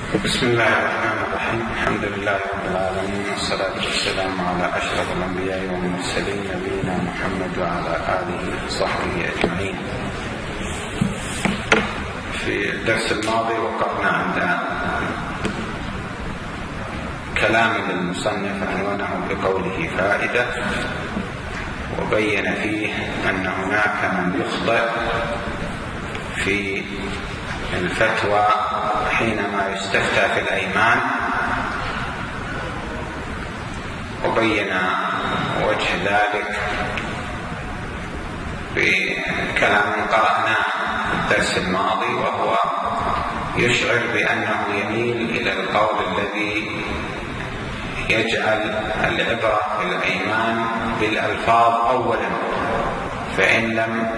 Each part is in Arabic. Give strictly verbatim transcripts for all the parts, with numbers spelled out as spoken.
بسم الله الرحمن الرحيم. الحمد لله رب العالمين، والصلاة والسلام على أشرف الأنبياء والمرسلين نبينا محمد وعلى آله وصحبه أجمعين. في الدرس الماضي وقفنا عند كلام للمصنف عنوانه بقوله فائدة، وبين فيه أن هناك من يخطئ في الفتوى حينما يستفتى في الأيمان، وبين وجه ذلك بكلام قرأناه في الدرس الماضي، وهو يشعر بأنه يميل إلى القول الذي يجعل العبرة في الأيمان بالألفاظ أولا، فإن لم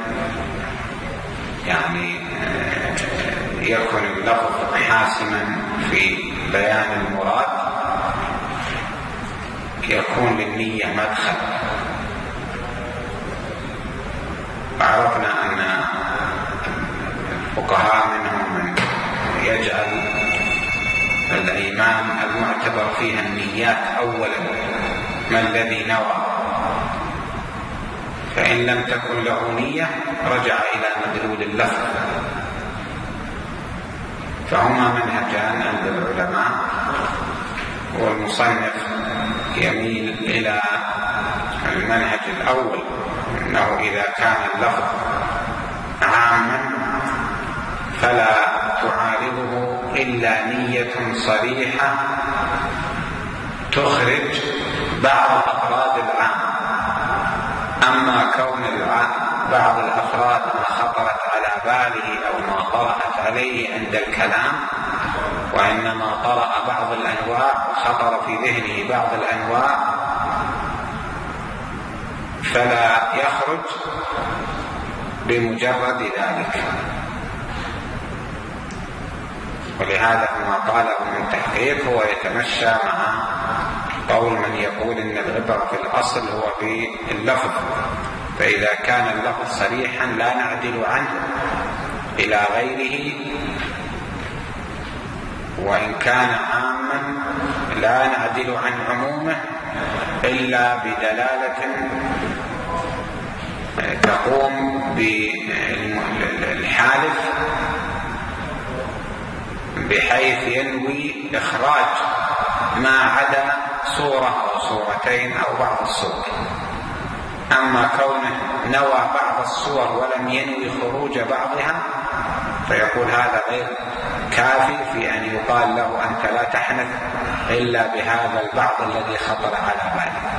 يعني يكون اللفظ حاسما في بيان المراد يكون للنية مدخل. وعرفنا أن الفقهاء منهم من يجعل الأيمان المعتبر فيها النيات أولا، ما الذي نوى، فإن لم تكن له نية رجع إلى مدلول اللفظ. فهما منهجان عند العلماء، والمصنف يميل إلى المنهج الأول، أنه إذا كان اللفظ عاما فلا تعارضه إلا نية صريحة تخرج بعض أفراد العام. أما كون بعض الأفراد ما خطرت على باله أو ما طرأت عليه عند الكلام، وإنما طرأ بعض الأنواع وخطر في ذهنه بعض الأنواع، فلا يخرج بمجرد ذلك. ولهذا ما قاله من تحقيق هو يتمشى مع قول من يقول إن العبرة في الأصل هو في اللفظ، فإذا كان اللفظ صريحا لا نعدل عنه إلى غيره، وإن كان عاما لا نعدل عن عمومه إلا بدلالة تقوم بالحالف بحيث ينوي إخراج ما عدا صورة أو صورتين أو بعض الصور. أما كونه نوى بعض الصور ولم ينوي خروج بعضها فيقول هذا غير كافي في أن يقال له أنت لا تحنث إلا بهذا البعض الذي خطر على بالك.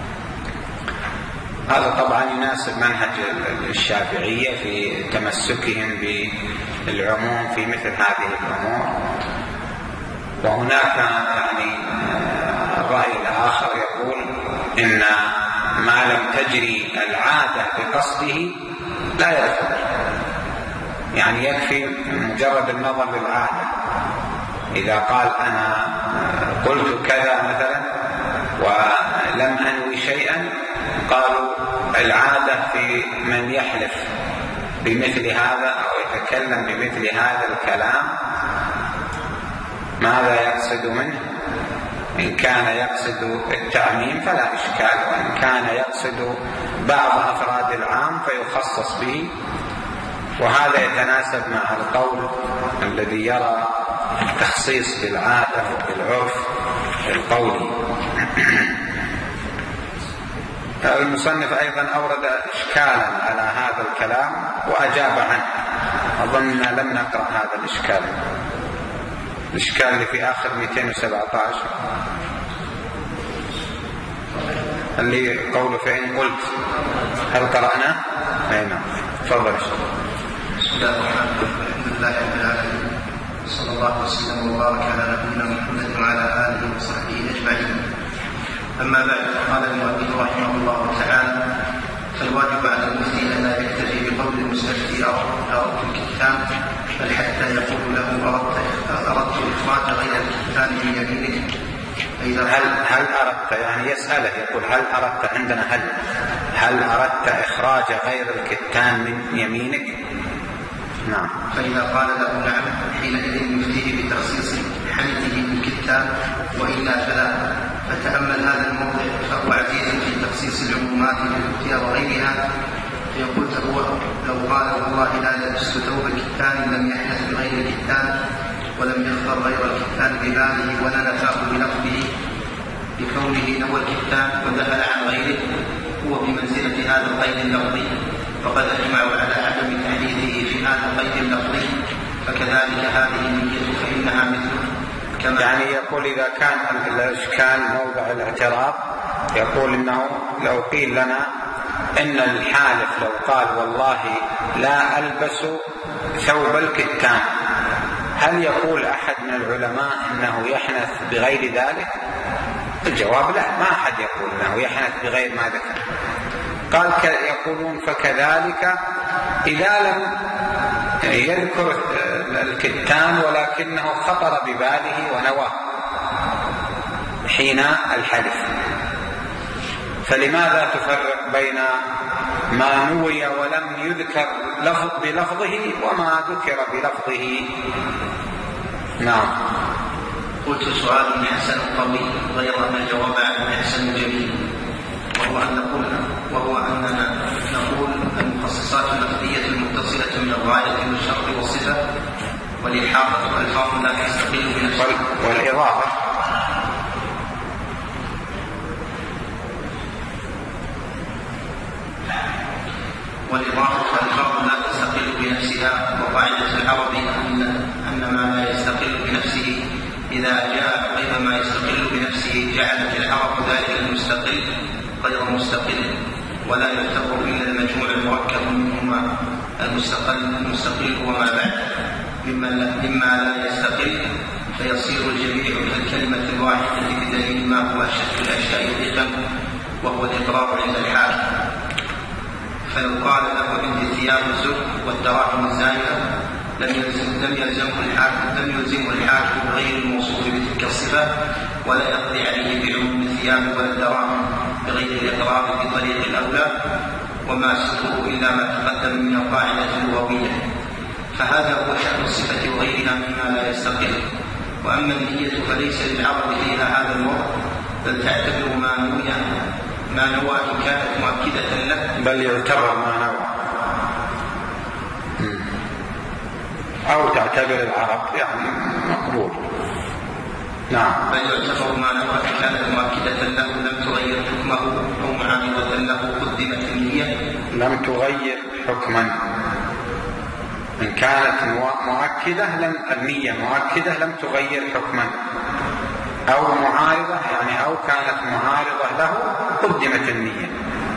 هذا طبعا يناسب منهج الشافعية في تمسكهم بالعموم في مثل هذه الأمور. وهناك يعني الرأي الآخر يقول إن ما لم تجري العادة بقصده لا يدخل، يعني يكفي مجرد النظر للعادة. إذا قال أنا قلت كذا مثلا ولم أنوي شيئا، قالوا العادة في من يحلف بمثل هذا أو يتكلم بمثل هذا الكلام ماذا يقصد منه. إن كان يقصد التعميم فلا إشكال، وإن كان يقصد بعض أفراد العام فيخصص به. وهذا يتناسب مع القول الذي يرى تخصيص بالعادة وبالعرف القولي. المصنف أيضا أورد إشكالا على هذا الكلام وأجاب عنه. أظننا لم نقرأ هذا الإشكال، الإشكال اللي في آخر مئتين وسبعة عشر اللي قوله فإن قلت، هل قرأنا؟ أي نعم، تفضل. بسم الله الرحمن الرحيم. الحمد لله رب العالمين، صلى الله وسلم وبارك على نبينا محمد وعلى آله وصحبه أجمعين. أما بعد، قال المؤلف رحمه الله تعالى: فالواجب على المفتي أن لا يكتفي بقول المستفتي أردت الكتان، بل حتى يقول له أردت أردت إخراج غير الكتان من يمينك. هل هل أردت، يعني يسأله يقول هل أردت، عندنا هل هل أردت إخراج غير الكتان من يمينك؟ نعم. فإذا قال له نعم حينئذ يفتيه بتخصيص حل الكتان وإلا فلا. فتأمل هذا الموضع فهو عزيز في تخصيص العمومات بالفتيا وغيرها. فيقول هو لو قال والله لا لبست ثوب الكتان لم يحدث بغير الكتان ولم يخطر غير الكتان بباله ولا نفاه بلفظه لكونه نوى الكتان وذهل عن غيره هو بمنزلة هذا القيد اللفظي، فقد أجمعوا على عدم تحديثه في هذا القيد اللفظي. فكذلك هذه النية فإنها مثله كما يعني يقول إذا كان الإشكال موضع الاعتراض، يقول إنه لو قيل لنا إن الحالف لو قال والله لا ألبس ثوب الكتان، هل يقول أحد من العلماء إنه يحنث بغير ذلك؟ الجواب لا، ما أحد يقول إنه يحنث بغير ما ذكر. قال يقولون فكذلك إذا لم يذكر الكتان ولكنه خطر بباله ونواه حين الحلف، فلماذا تفرق بين ما نوي ولم يذكر لفظ بلفظه وما ذكر بلفظه؟ نعم. قلت سؤال أحسن طويل غير أن الجواب عنه أحسن جميل، وهو أن نقول وهو أننا نقول المخصصات اللفظية المتصلة من الغاية والشرط والصفة والإلحاق والألفاظ لا تستقل بنفسها والإضافة والإضافة والألفاظ لا تستقل بنفسها. وقاعدة العرب أن أن ما لا يستقل بنفسه إذا جاء غير ما يستقل بنفسه جعلت العرب ذلك المستقل غير مستقل، ولا يعتبر إلا المجموع المركب منهما المستقل المستقل وما بعد مما لا يستقل، فيصير الجميع كالكلمة الواحدة بدليل ما هو أشد الأشياء ضيقا وهو الإقرار عند الحاكم. فلو قال له عندي ثياب الزهد والدراهم الزائدة لم يلزم لم يلزمه الحاكم لم يلزمه الحاكم بغير الموصوف بتلك الصفة، ولا يقضي عليه بعموم الثياب ولا الدراهم بغير الإقرار بطريق الأولى، وما سره إلا ما تقدم من القاعدة اللغوية. فهذا هو شأن الصفة وغيرها مما لا يستقل. وأما النية فليس للعرب فيها هذا الوقت، بل تعتبر ما نوي ما نوى إن كانت مؤكدة له، بل يعتبر ما نوى أو تعتبر العرب يعني مقبول. نعم. بل يعتبر ما نوى إن كانت مؤكدة له لم تغير حكمه أو معارضة له قدمت النية لم تغير حكما. إن كانت مؤكدة لم النية مؤكدة لم تغير حكما، أو معارضة يعني أو كانت معارضة له قدمت النية.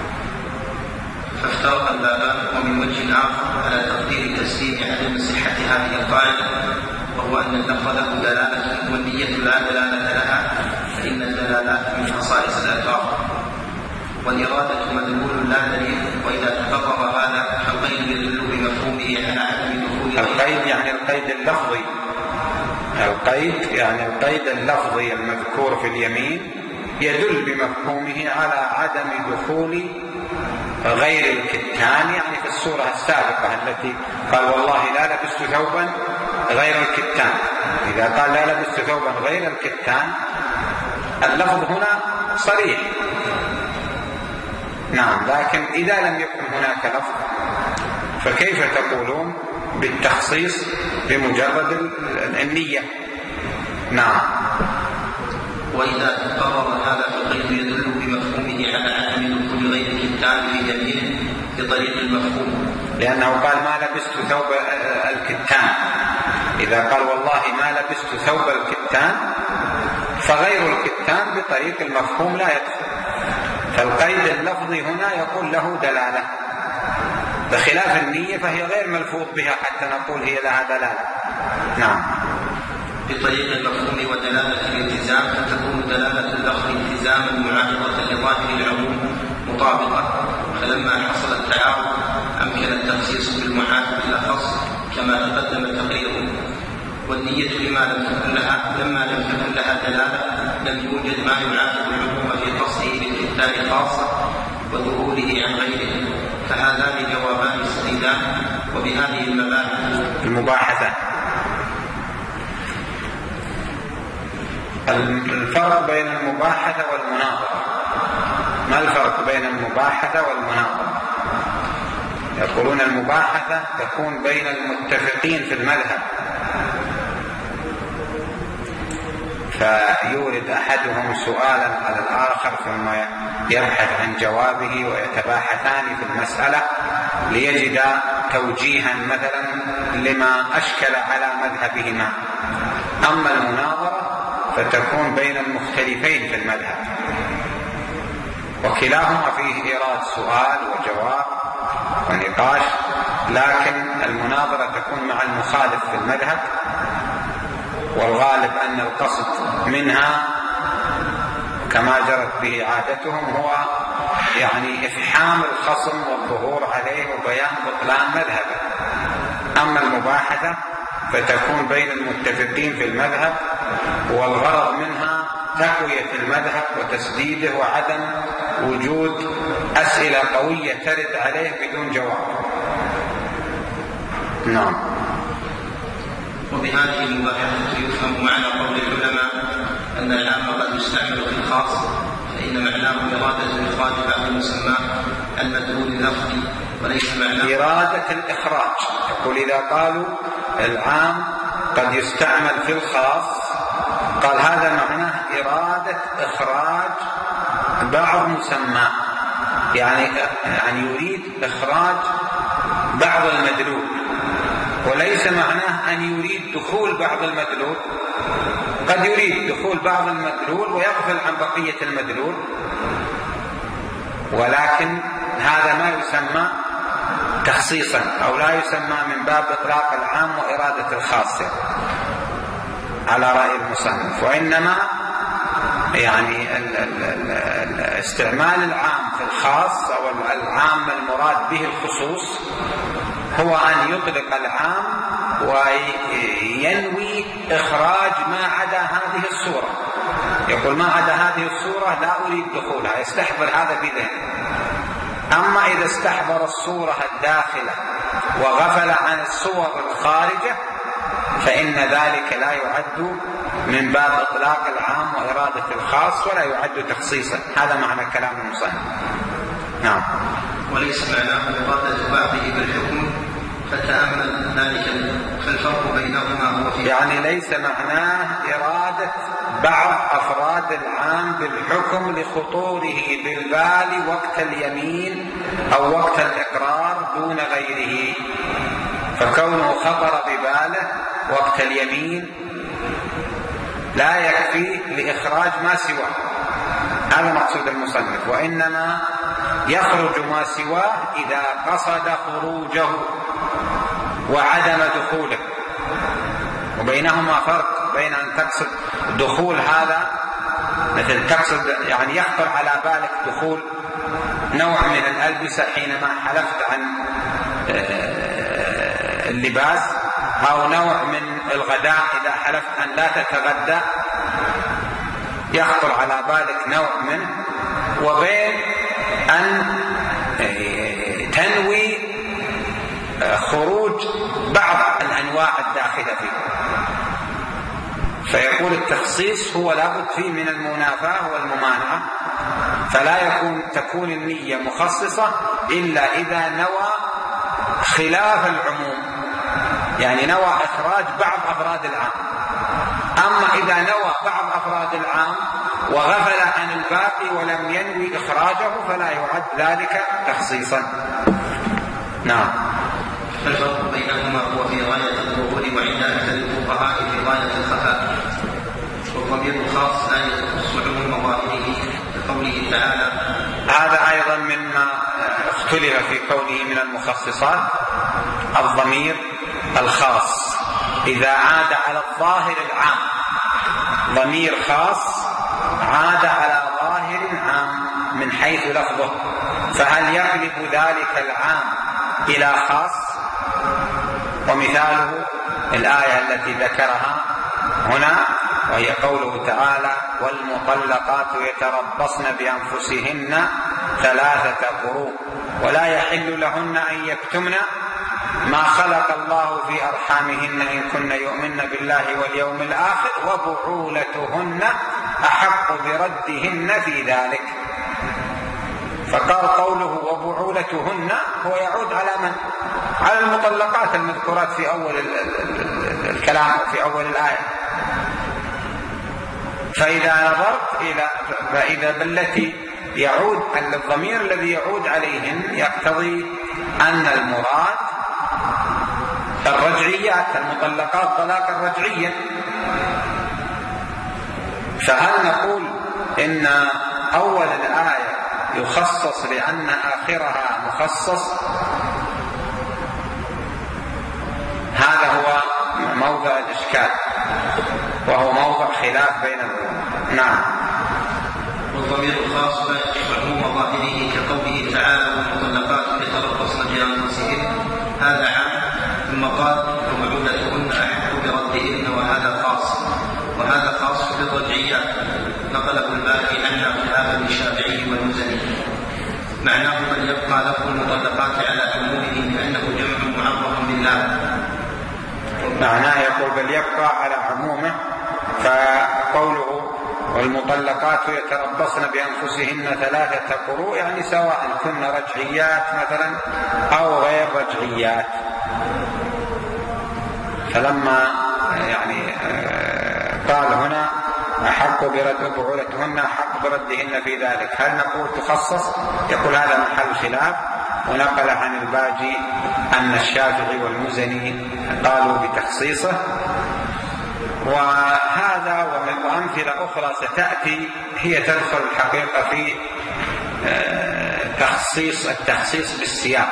فافترق البابان. ومن وجه آخر على تقدير تسليم عدم صحة هذه القاعدة، وهو أن اللفظ له دلالة والنية لا دلالة لها، فإن الدلالات من خصائص الألفاظ، والإرادة مدلول لا دليل. وإذا تقرر هذا فالقيد يدل بمفهومه على عدم دخول القيد يعني القيد اللفظي. القيد يعني القيد اللفظي المذكور في اليمين يدل بمفهومه على عدم دخول غير الكتان، يعني في الصورة السابقة التي قال والله لا لبست ثوبا غير الكتان. إذا قال لا لبست ثوبا غير الكتان اللفظ هنا صريح. نعم. لكن إذا لم يكن هناك لفظ فكيف تقولون بالتخصيص بمجرد النية؟ نعم. وإذا تقرر هذا فالقيد يدل بمفهومه على عدم دخول غير الكتان في جميله بطريق المفهوم، لأنه قال ما لبست ثوب الكتان. إذا قال والله ما لبست ثوب الكتان فغير الكتان بطريق المفهوم لا يدخل. فالقيد اللفظي هنا يقول له دلالة، بخلاف النية فهي غير ملفوظ بها حتى نقول هي لها دلالة. نعم. بطريق المفهوم ودلالة الالتزام، فتكون دلالة اللفظ التزاما معارضة لظاهر العموم مطابقة. فلما حصل التعارض أمكن التخصيص بالمعارض الأخص كما تقدم تقريره. والنية لما لم تكن لها لما لم تكن لها دلالة لم يوجد ما يعارض العموم في قصده للكتان خاصة وظهوره عن غيره. فهذان جوابان سديدان. وبهذه المباحث المباحثة الفرق بين المباحثة والمناظرة. ما الفرق بين المباحثة والمناظرة؟ يقولون المباحثة تكون بين المتفقين في المذهب، فيورد أحدهم سؤالا على الآخر ثم يبحث عن جوابه ويتباحثان في المسألة ليجد توجيها مثلا لما أشكل على مذهبهما. أما المناظرة فتكون بين المختلفين في المذهب، وكلاهما فيه إيراد سؤال وجواب ونقاش، لكن المناظرة تكون مع المخالف في المذهب، والغالب أن القصد منها كما جرت به عادتهم هو يعني إفحام الخصم والظهور عليه وبيان بطلان مذهبه. أما المباحثة فتكون بين المتفقين في المذهب، والغرض منها تقوية المذهب وتسديده وعدم وجود أسئلة قوية ترد عليه بدون جواب. نعم. وبهذه المباحثة يفهم معنى قول العلماء أن العام قد يستعمل في الخاص، فإن معناه إرادة إخراج بعض المسمى المدلول اللفظي وليس معناه إرادة الإخراج. يقول إذا قالوا العام قد يستعمل في الخاص، قال هذا معناه إرادة إخراج بعض مسمى، يعني يعني يريد إخراج بعض المدلول، وليس معناه أن يريد دخول بعض المدلول. قد يريد دخول بعض المدلول ويغفل عن بقية المدلول، ولكن هذا ما يسمى تخصيصا أو لا يسمى من باب إطلاق العام وإرادة الخاص على رأي المصنف، وإنما يعني ال ال ال استعمال العام في الخاص أو العام المراد به الخصوص هو أن يطلق العام وينوي إخراج ما عدا هذه الصورة. يقول ما عدا هذه الصورة لا أريد دخولها، يستحضر هذا بذهنه. أما إذا استحضر الصورة الداخلة وغفل عن الصور الخارجة فإن ذلك لا يعد من باب إطلاق العام وإرادة الخاص ولا يعد تخصيصا. هذا معنى كلام المصنف. نعم. وليس معناه إرادة بعضه بالحكم، فتأمل ذلك فالفرق بينهما هو في يعني ليس معناه إرادة بعض أفراد العام بالحكم لخطوره بالبال وقت اليمين أو وقت الإقرار دون غيره، فكونه خطر بباله وقت اليمين لا يكفي لإخراج ما سواه. هذا مقصود المصنف، وإنما يخرج ما سواه إذا قصد خروجه وعدم دخوله، وبينهما فرق بين أن تقصد دخول هذا، مثل تقصد يعني يخطر على بالك دخول نوع من الألبسة حينما حلفت عن اللباس، أو نوع من الغداء إذا حلفت أن لا تتغدى، يخطر على بالك نوع منه، وبين أن تنوي خروج بعض الأنواع الداخلة فيه. فيقول التخصيص هو لابد فيه من المنافاة والممانعة، فلا يكون تكون النية مخصصة إلا إذا نوى خلاف العموم، يعني نوى إخراج بعض أفراد العام. أما إذا نوى بعض أفراد العام وغفل عن الباقي ولم ينوي إخراجه فلا يعد ذلك تخصيصا. نعم. الفرق بينهما هو في غاية الظهور، وعند أكثر الفقهاء في غاية الخفاء. والضمير الخاص لا يخص عموم ظاهره لقوله تعالى. هذا أيضا مما اختلف في كونه من المخصصات، الضمير الخاص إذا عاد على الظاهر العام، ضمير خاص عاد على ظاهر عام من حيث لفظه، فهل يغلب ذلك العام إلى خاص؟ ومثاله الآية التي ذكرها هنا، وهي قوله تعالى: والمطلقات يتربصن بأنفسهن ثلاثة قروء ولا يحل لهن أن يكتمن ما خلق الله في أرحامهن إن كن يؤمن بالله واليوم الآخر وبعولتهن أحق بردهن في ذلك. فقال قوله وبعولتهن هو يعود على من؟ على المطلقات المذكورات في أول الكلام وفي أول الآية. فإذا نظرت إلى فإذا بالتي يعود الضمير الذي يعود عليهن يقتضي أن المراد الرجعيات، المطلقات طلاقا رجعيا. فهل نقول إن أول الآية يخصص لأن آخرها مخصص؟ هذا هو موضع الإشكال وهو موضع خلاف بين العلماء. نعم. والضمير الخاص لا يقف عموم ظاهره كقوله تعالى والمطلقات يتربصن بأنفسهن، هذا عام. ثم قال وبعولتهن أحق بردهن، وهذا خاص، وهذا خاص بالرجعيات. نقله الباقي عنا خلافا للشافعي والمزني. معناه بل يبقى لفظ المطلقات على عمومه لأنه جمع معرف بالله. معناه يقول بل يبقى على عمومه، فقوله والمطلقات يتربصن بأنفسهن ثلاثة قروء يعني سواء كن رجعيات مثلا أو غير رجعيات. فلما يعني قال هنا أحق برد بعولتهن أحق بردهن في ذلك، هل نقول تخصص؟ يقول هذا محل خلاف. ونقل عن الباجي أن الشافعي والمزني قالوا بتخصيصه. وهذا وأمثلة أخرى ستأتي هي تدخل الحقيقة في تخصيص التخصيص بالسياق،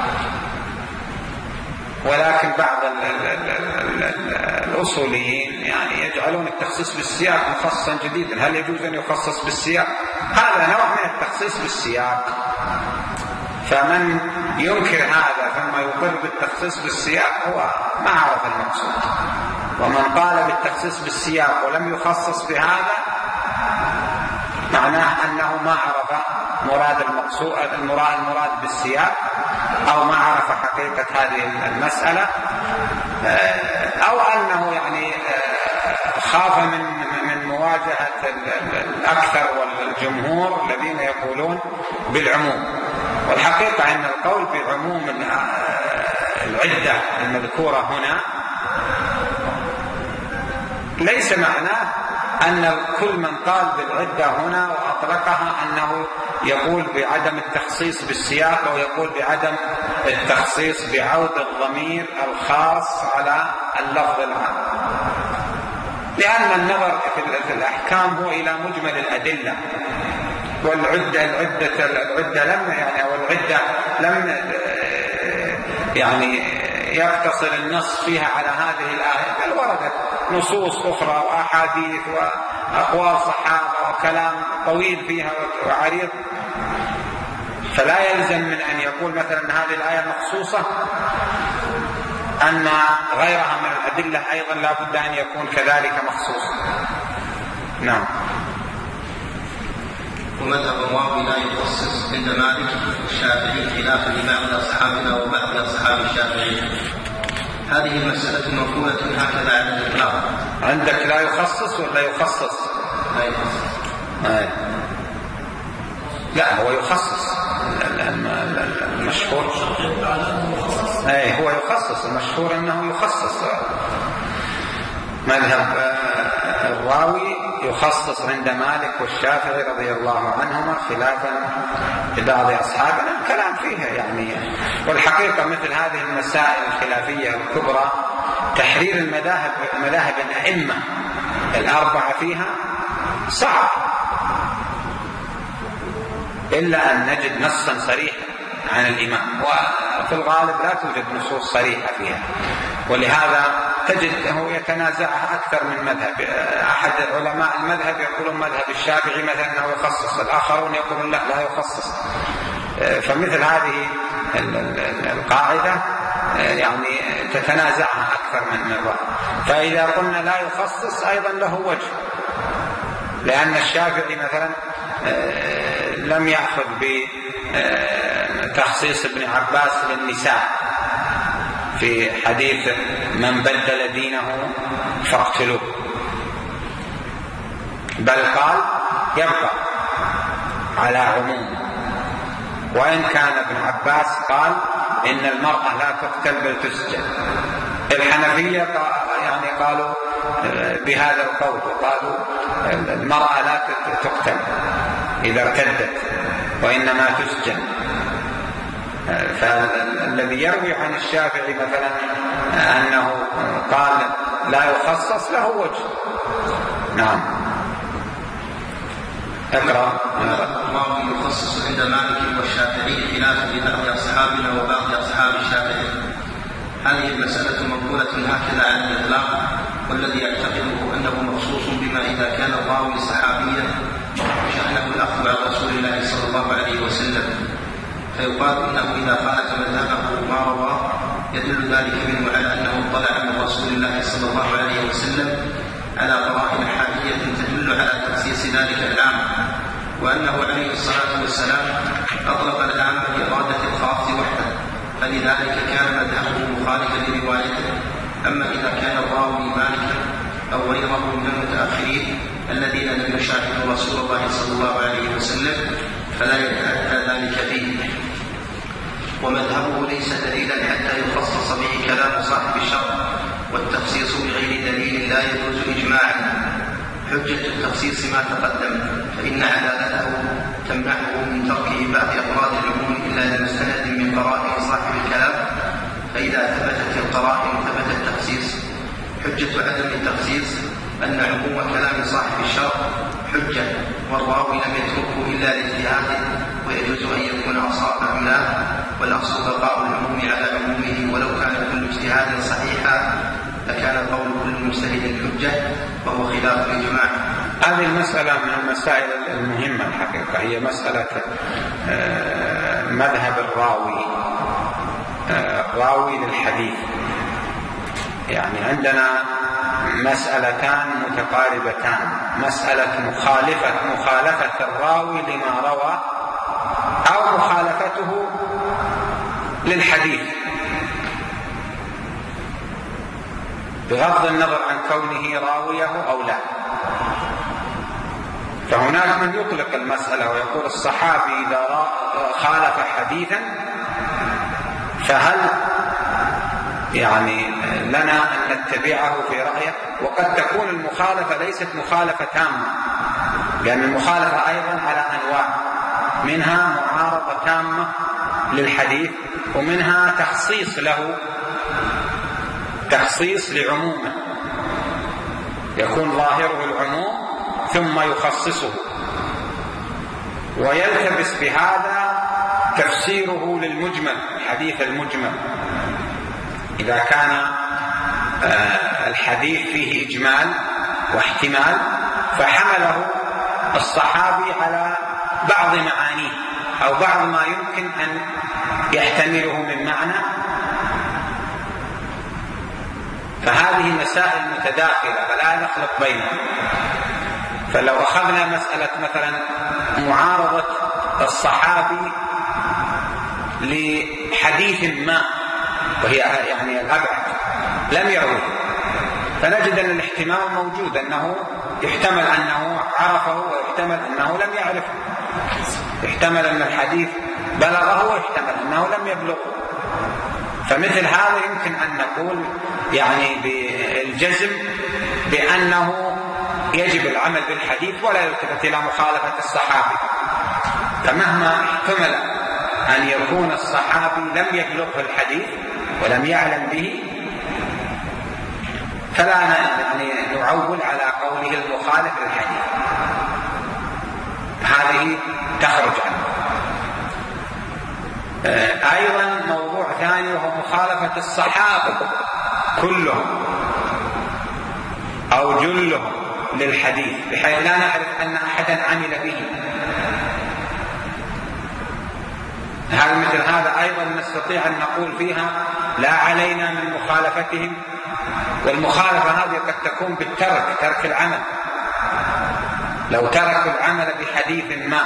ولكن بعض الأصوليين يعني يجعلون التخصيص بالسياق مخصصا جديدا. هل يجوز أن يخصص بالسياق؟ هذا نوع من التخصيص بالسياق. فمن ينكر هذا ثم يقر بالتخصيص بالسياق هو ما عرف المقصود. ومن قال بالتخصيص بالسياق ولم يخصص بهذا معناه أنه ما عرف مراد المقصود المراد المراد بالسياق، أو ما عرف حقيقة هذه المسألة، أو أنه يعني خاف من من مواجهة الأكثر والجمهور الذين يقولون بالعموم. والحقيقة أن القول بعموم العدة المذكورة هنا ليس معناه أن كل من قال بالعدة هنا وأطلقها أنه يقول بعدم التخصيص بالسياق أو يقول بعدم التخصيص بعود الضمير الخاص على اللفظ العام، لأن النظر في الأحكام هو إلى مجمل الأدلة. والعدة العدة العدة لم يعني أو العدة لم يعني يقتصر النص فيها على هذه الآية، بل وردت نصوص أخرى وأحاديث وأقوال صحابة وكلام طويل فيها وعريض. فلا يلزم من أن يقول مثلا أن هذه الآية مخصوصة أن غيرها من الأدلة أيضا لا بد أن يكون كذلك مخصوص. نعم. ومذهب الراوي لا يخصص عند مالك الشافعي خلافا لبعض أصحابنا وبعض أصحاب الشافعي. هذه المسألة منقولة هكذا على الإطلاق. عندك لا يخصص ولا يخصص؟ لا يخصص. آه. لا هو يخصص المشهور. أي هو يخصص المشهور أنه يخصص. مذهب الراوي يخصص عند مالك والشافعي رضي الله عنهما خلافا لبعض أصحابنا الكلام فيها يعني. والحقيقة مثل هذه المسائل الخلافية الكبرى تحرير المذاهب مذاهب الأئمة الأربعة فيها صعب، إلا أن نجد نصا صريحا عن الإمام، وفي الغالب لا توجد نصوص صريحة فيها. ولهذا تجده يتنازعها أكثر من مذهب. أحد علماء المذهب يقولون مذهب الشافعي مثلا أنه يخصص، الآخرون يقولون لا لا يخصص. فمثل هذه القاعدة يعني تتنازعها أكثر من مرة. فإذا قلنا لا يخصص أيضا له وجه، لأن الشافعي مثلا لم يأخذ بتخصيص ابن عباس للنساء في حديث من بدل دينه فاقتلوه، بل قال يبقى على عموم. وإن كان ابن عباس قال إن المرأة لا تقتل بل تسجن. الحنفية يعني قالوا بهذا القول، وقالوا المرأة لا تقتل إذا ارتدت وإنما تسجن. فالذي يروي عن الشافعي مثلا أنه قال لا يخصص له وجه. نعم. اقرأ. الله يخصص عند مالك والشافعي خلافا لبعض أصحابنا وبعض أصحاب الشافعي. هذه المسألة منقولة هكذا عن الإطلاق، والذي يعتقده أنه مخصوص بما إذا كان الراوي صحابيا شأنه الأخذ عن رسول الله صلى الله عليه وسلم، فيقال إنه إذا خالف مذهبه ما رواه يدل ذلك منه على أنه اطلع من رسول الله صلى الله عليه وسلم على قرائن حادية تدل على تخصيص ذلك العام، وأنه عليه الصلاة والسلام أطلق العام لإرادة الخاص وحده، فلذلك كان مذهبه مخالفا لروايته. أما إذا كان الراوي مالكا أو غيره من المتأخرين الذين لم يشاهدوا رسول الله صلى الله عليه وسلم فلا يتأتى ذلك فيه، ومذهبه ليس دليلا حتى يخصص به كلام صاحب الشرع، والتخصيص بغير دليل لا يجوز إجماعا. حجة التخصيص ما تقدم، فإن عدالته تمنعه من ترك بعض أفراد العموم إلا لمستند من قرائن صاحب الكلام، فإذا ثبتت القرائن ثبت التخصيص. حجة عدم التخصيص أن عموم كلام صاحب الشرع حجة، والراوي لم يتركه إلا لاجتهاده، ويجوز أن يكون أصاب أم لا، والأصل بقاء العموم على عمومه، ولو كان كل اجتهاد صحيحا لكان قول كل مجتهد حجة، وهو خلاف الإجماع. هذه المسألة من المسائل المهمة الحقيقة، هي مسألة مذهب الراوي الراوي للحديث. يعني عندنا مسألتان متقاربتان، مسألة مخالفة مخالفة الراوي لما روى أو مخالفته للحديث، بغض النظر عن كونه راويه أو لا. فهناك من يطلق المسألة ويقول الصحابي إذا خالف حديثا فهل يعني لنا أن نتبعه في رأيه؟ وقد تكون المخالفة ليست مخالفة تامة، لأن المخالفة أيضا على أنواع، منها معارضة تامة للحديث، ومنها تخصيص له، تخصيص لعمومه، يكون ظاهره العموم ثم يخصصه، ويلتبس بهذا تفسيره للمجمل، الحديث المجمل إذا كان الحديث فيه إجمال واحتمال، فحمله الصحابي على بعض معانيه أو بعض ما يمكن أن يحتمله من معنى. فهذه مسائل متداخلة فلا نخلط بينها. فلو أخذنا مسألة مثلا معارضة الصحابي لحديث ما وهي يعني الأبعد لم يروه، فنجد أن الاحتمال موجود، أنه يحتمل أنه عرفه ويحتمل أنه لم يعرفه، يحتمل أن الحديث بلغه ويحتمل أنه لم يبلغه. فمثل هذا يمكن أن نقول يعني بالجزم بأنه يجب العمل بالحديث ولا يلتفت إلى مخالفة الصحابي. فمهما احتمل أن يكون الصحابي لم يبلغه الحديث ولم يعلم به، فلا يعني نعول على قوله المخالف للحديث، هذه تخرج عنه. أيضا موضوع ثاني وهو مخالفة الصحابة كلهم أو جلهم للحديث، بحيث لا نعرف أن أحدا عمل به. هل مثل هذا أيضا نستطيع أن نقول فيها لا علينا من مخالفتهم؟ والمخالفة هذه قد تكون بالترك، ترك العمل. لو تركوا العمل بحديث ما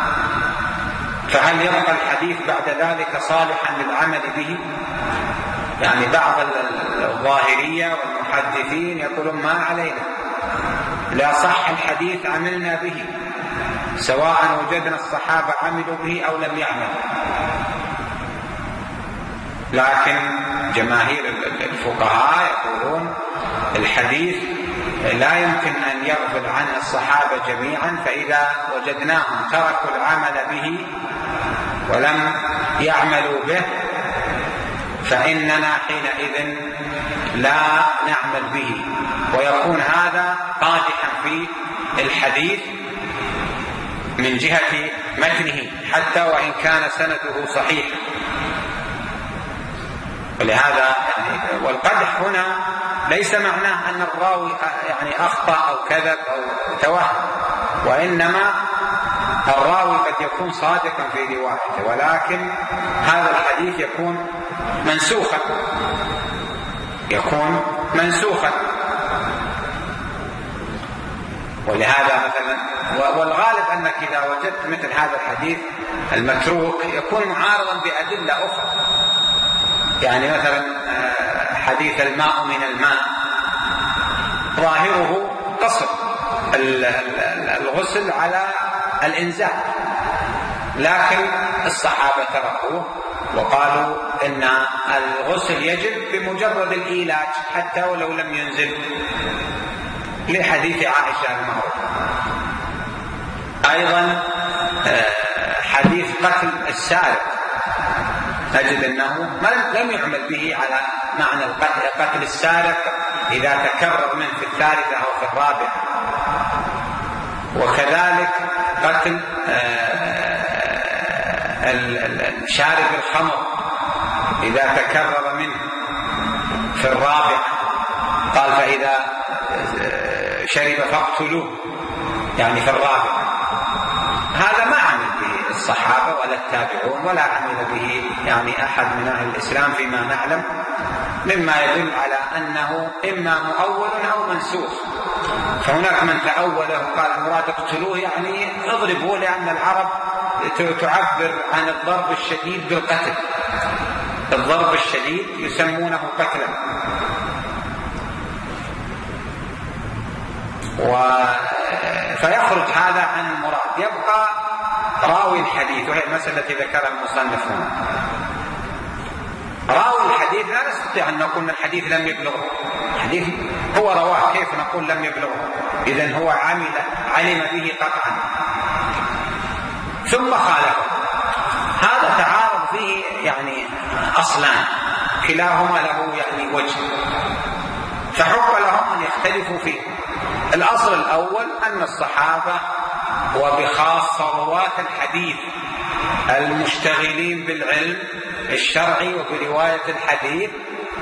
فهل يبقى الحديث بعد ذلك صالحا للعمل به؟ يعني بعض الظاهرية والمحدثين يقولون ما علينا، لا صح الحديث عملنا به سواء وجدنا الصحابة عملوا به أو لم يعملوا. لكن جماهير الفقهاء يقولون الحديث لا يمكن أن يغفل عنه الصحابة جميعا، فإذا وجدناهم تركوا العمل به ولم يعملوا به فإننا حينئذ لا نعمل به، ويكون هذا قادحا في الحديث من جهة متنه حتى وإن كان سنده صحيح. ولهذا يعني والقدح هنا ليس معناه أن الراوي يعني أخطأ أو كذب أو توهم، وإنما الراوي قد يكون صادقا في روايته، ولكن هذا الحديث يكون منسوخا يكون منسوخا ولهذا مثلا والغالب أنك إذا وجدت مثل هذا الحديث المتروك يكون معارضا بأدلة أخرى. يعني مثلا حديث الماء من الماء ظاهره قصر الغسل على الإنزال، لكن الصحابة تركوه وقالوا إن الغسل يجب بمجرد الإيلاج حتى ولو لم ينزل، لحديث عائشة المعروف. أيضا حديث قتل السارق نجد أنه لم يعمل به على معنى القتل، قتل السارق إذا تكرر منه في الثالثة أو في الرابعة، وكذلك قتل شارب الخمر إذا تكرر منه في الرابعة، قال فإذا شرب فاقتلوه يعني في الرابعة. هذا ما عمل به الصحابة ولا التابعون ولا عمل به يعني أحد من أهل الإسلام فيما نعلم، مما يدل على أنه إما مؤول أو منسوخ. فهناك من تأوله وقال المراد اقتلوه يعني اضربوه، لأن العرب تعبر عن الضرب الشديد بالقتل، الضرب الشديد يسمونه قتلا. و... فيخرج هذا عن المراد. يبقى راوي الحديث، وهي المسألة التي ذكرها المصنف هنا. راوي الحديث لا نستطيع أن نقول أن الحديث لم يبلغه، الحديث هو رواه، كيف نقول لم يبلغه؟ إذن هو عمل علم به قطعا ثم خالفه. هذا تعارض فيه يعني أصلان كلاهما له يعني وجه، فحق لهم أن يختلفوا فيه. الأصل الأول أن الصحابة وبخاصة رواة الحديث المشتغلين بالعلم الشرعي وبرواية الحديث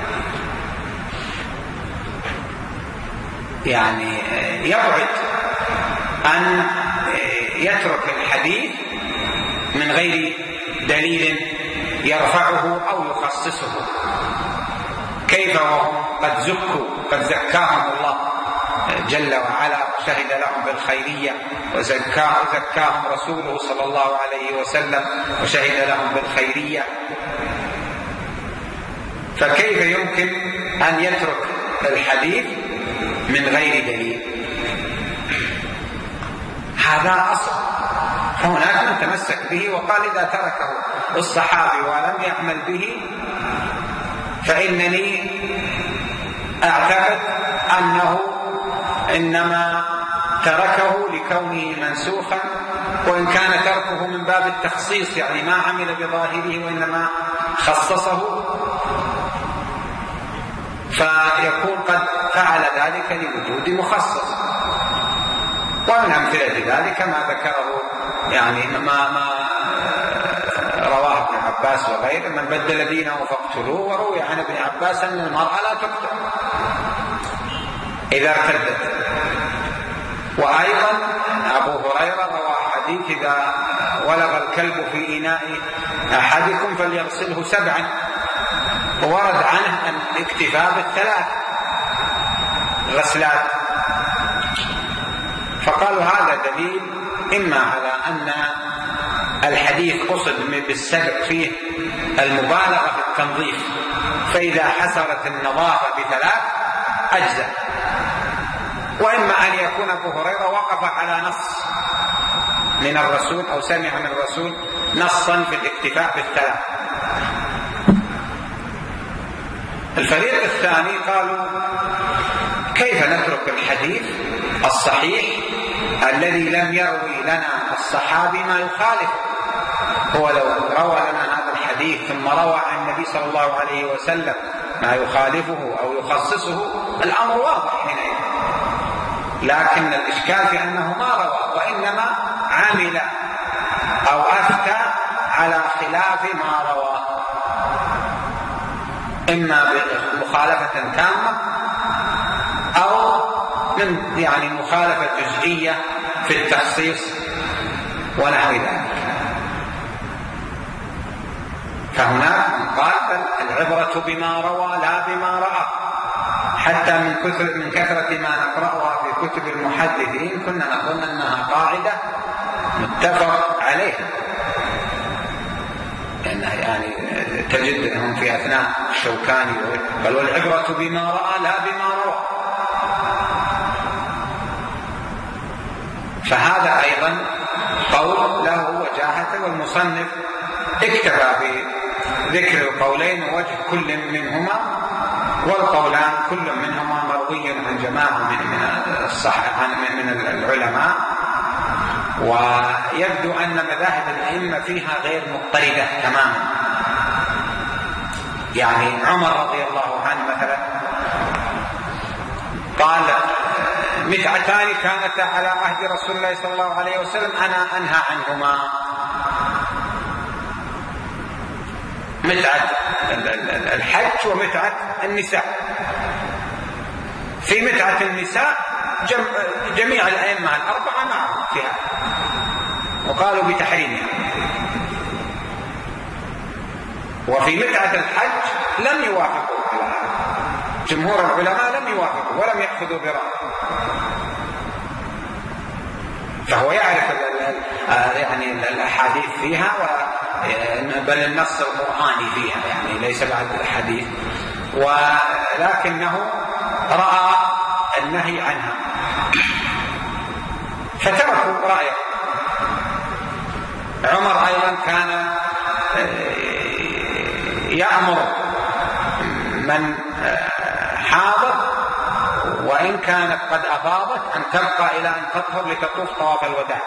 يعني يبعد أن يترك الحديث من غير دليل يرفعه أو يخصصه. كيف وهم قد زكوا قد زكاهم الله جل وعلا وشهد لهم بالخيرية، وزكاهم رسوله صلى الله عليه وسلم وشهد لهم بالخيرية، فكيف يمكن أن يترك الحديث من غير دليل؟ هذا أصل. فهناك من تمسك به وقال إذا تركه الصحابي ولم يعمل به فإنني أعتقد أنه إنما تركه لكونه منسوخا، وإن كان تركه من باب التخصيص يعني ما عمل بظاهره وإنما خصصه، فيكون قد فعل ذلك لوجود مخصص. ومن أمثلة ذلك ما ذكره يعني ما, ما رواه ابن عباس وغيره: من بدل دينه فاقتلوه. وروي عن ابن عباس أن المرأة لا تقتل إذا ارتدت. وأيضا أبو هريرة روى حديث: إذا ولغ الكلب في إناء أحدكم فليغسله سبعا. وورد عنه أن الاكتفاء بالثلاث غسلات. فقالوا هذا دليل إما على أن الحديث قصد بالسبع فيه المبالغة في التنظيف، فإذا حصلت النظافة بثلاث أجزاء. وإما أن يكون أبو هريرة وقف على نص من الرسول أو سمع من الرسول نصا في الاكتفاء بالثلاث. الفريق الثاني قالوا كيف نترك الحديث الصحيح الذي لم يروي لنا الصحابي ما يخالف؟ هو لو روى لنا هذا الحديث ثم روى عن النبي صلى الله عليه وسلم ما يخالفه أو يخصصه الأمر واضح حينئذ، لكن الإشكال في أنه ما روى وإنما عمل أو أفتى على خلاف ما روى، إما بمخالفة تامة أو من يعني مخالفة جزئية في التخصيص ونحو ذلك. فهناك قال العبرة بما روى لا بما رأى، حتى من كثر من كثرة ما نقرأها في كتب المحدثين كنا نظن أنها قاعدة متفق عليها، لأنها يعني تجد هم في أثناء الشوكاني قال والعبرة بما رأى لا بما روى. فهذا أيضا قول له وجاهة، والمصنف اكتفى بذكر القولين ووجه كل منهما، والقولان كل منهما مروي عن جماعة من من الصحابة من العلماء، ويبدو أن مذاهب الأئمة فيها غير مضطردة تماما. يعني عمر رضي الله عنه مثلا قال متعتان كانتا على عهد رسول الله صلى الله عليه وسلم أنا أنهى عنهما، متعة الحج ومتعة النساء. في متعة النساء جميع الأئمة الأربعة معهم فيها وقالوا بتحريمها، وفي متعة الحج لم يوافقوا على هذا، جمهور العلماء لم يوافقوا ولم يأخذوا برأيه، فهو يعرف يعني الأحاديث فيها بل النص القرآني فيها، يعني ليس بعد الحديث، ولكنه رأى النهي عنها فتركوا رأيه. عمر أيضا كان يأمر من حاضت وإن كانت قد أفاضت أن تبقى إلى أن تطهر لتطوف طواف الوداع،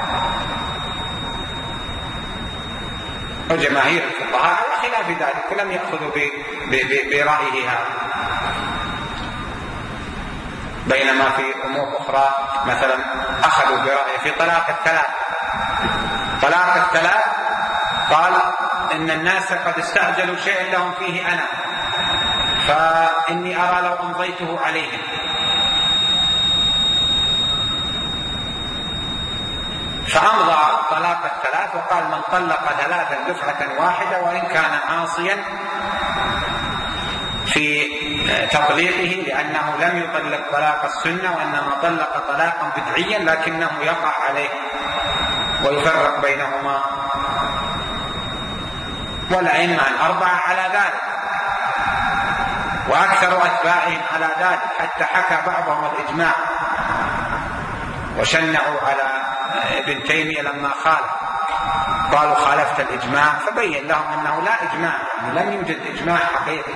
وجماهير الفقهاء على خلاف ذلك لم يأخذوا برأيه هذا، بينما في أمور أخرى مثلا أخذوا برأيه. في طلاق الثلاث طلاق الثلاث قال إن الناس قد استعجلوا شيئا لهم فيه أنا، فإني أرى لو أمضيته عليهم، فأمضى طلاق الثلاث وقال من طلق ثلاثا دفعة واحدة وإن كان عاصيا في تطليقه، لأنه لم يطلق طلاق السنة وإنما طلق طلاقا بدعيا لكنه يقع عليه ويفرق بينهما. والأئمة الأربعة على ذلك وأكثر أتباعهم على ذلك، حتى حكى بعضهم الإجماع وشنعوا على ابن تيمية لما خالف، قالوا خالفت الإجماع، فبين لهم أنه لا إجماع، يعني لم يوجد إجماع حقيقي،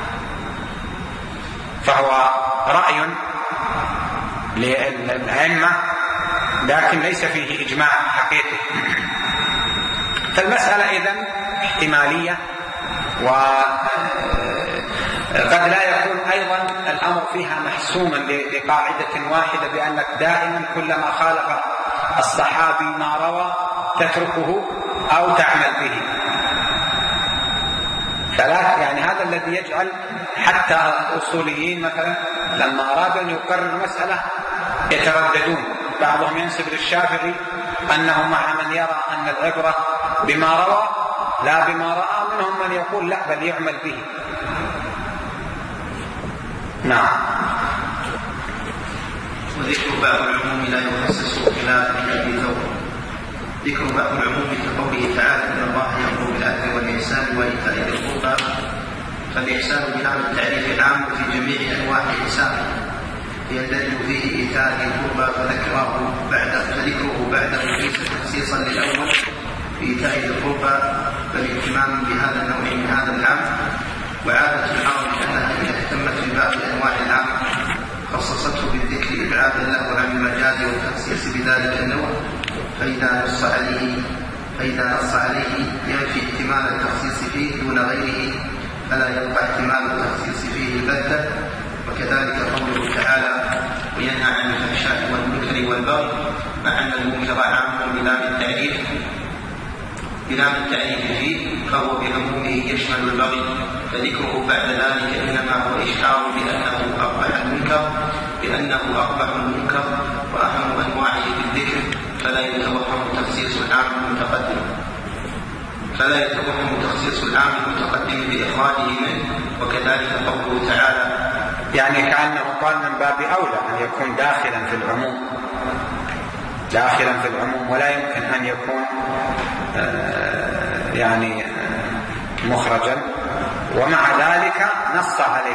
فهو رأي للأئمة لكن ليس فيه إجماع حقيقي. فالمسألة إذن احتمالية، وقد لا يكون أيضا الأمر فيها محسوما لقاعدة واحدة بأنك دائما كلما خالف الصحابي ما روى تتركه أو تعمل به. ثلاث يعني هذا الذي يجعل حتى الأصوليين مثلا لما أرادوا أن يقرروا مسألة يترددون، بعضهم ينسب للشافعي أنه مع من يرى أن العبرة بما روى لا بما رأى، منهم من يقول لا بل يعمل به. نعم. وذكر باب العموم لا يخصص خلاف الذي ثوب. ذكر باب العموم كقوله تعالى ان الله يأمر بالعدل والإحسان وإيتاء ذي القربى فالإحسان بهذا التعريف عام في جميع أنواع الإحسان، يندرج فيه إيتاء القربى فذكره بعد فذكره بعده ليس تخصيصا للأول في إيتاء القربى بل اهتماما بهذا النوع من هذا العام. وعادة العرب أنها إذا اهتمت ببعض أنواع العام خصصته بالذكر إبعادا له عن المجاز والتخصيص بذلك النوع، فإذا نص عليه فإذا نص عليه ينفي احتمال التخصيص فيه دون غيره فلا يبقى احتمال التخصيص فيه البتة. وكذلك قوله تعالى وينهى عن الفحشاء والمنكر والبغي، مع أن المنكر عام بلام التعريف بلام التعريف فيه فهو بعمومه يشمل البغي، فذكره بعد ذلك إنما هو إشعار بأنه أقبح المنكر بأنه أقبح المنكر وأهم أنواعه بالذكر، فلا يتوهم تخصيص العام المتقدم فلا يتوهم تخصيص العام المتقدم بإخراجه منه. وكذلك قوله تعالى يعني كأنه قال من باب أولى أن يكون داخلا في العموم داخلا في العموم ولا يمكن أن يكون آه يعني آه مخرجا، ومع ذلك نص عليه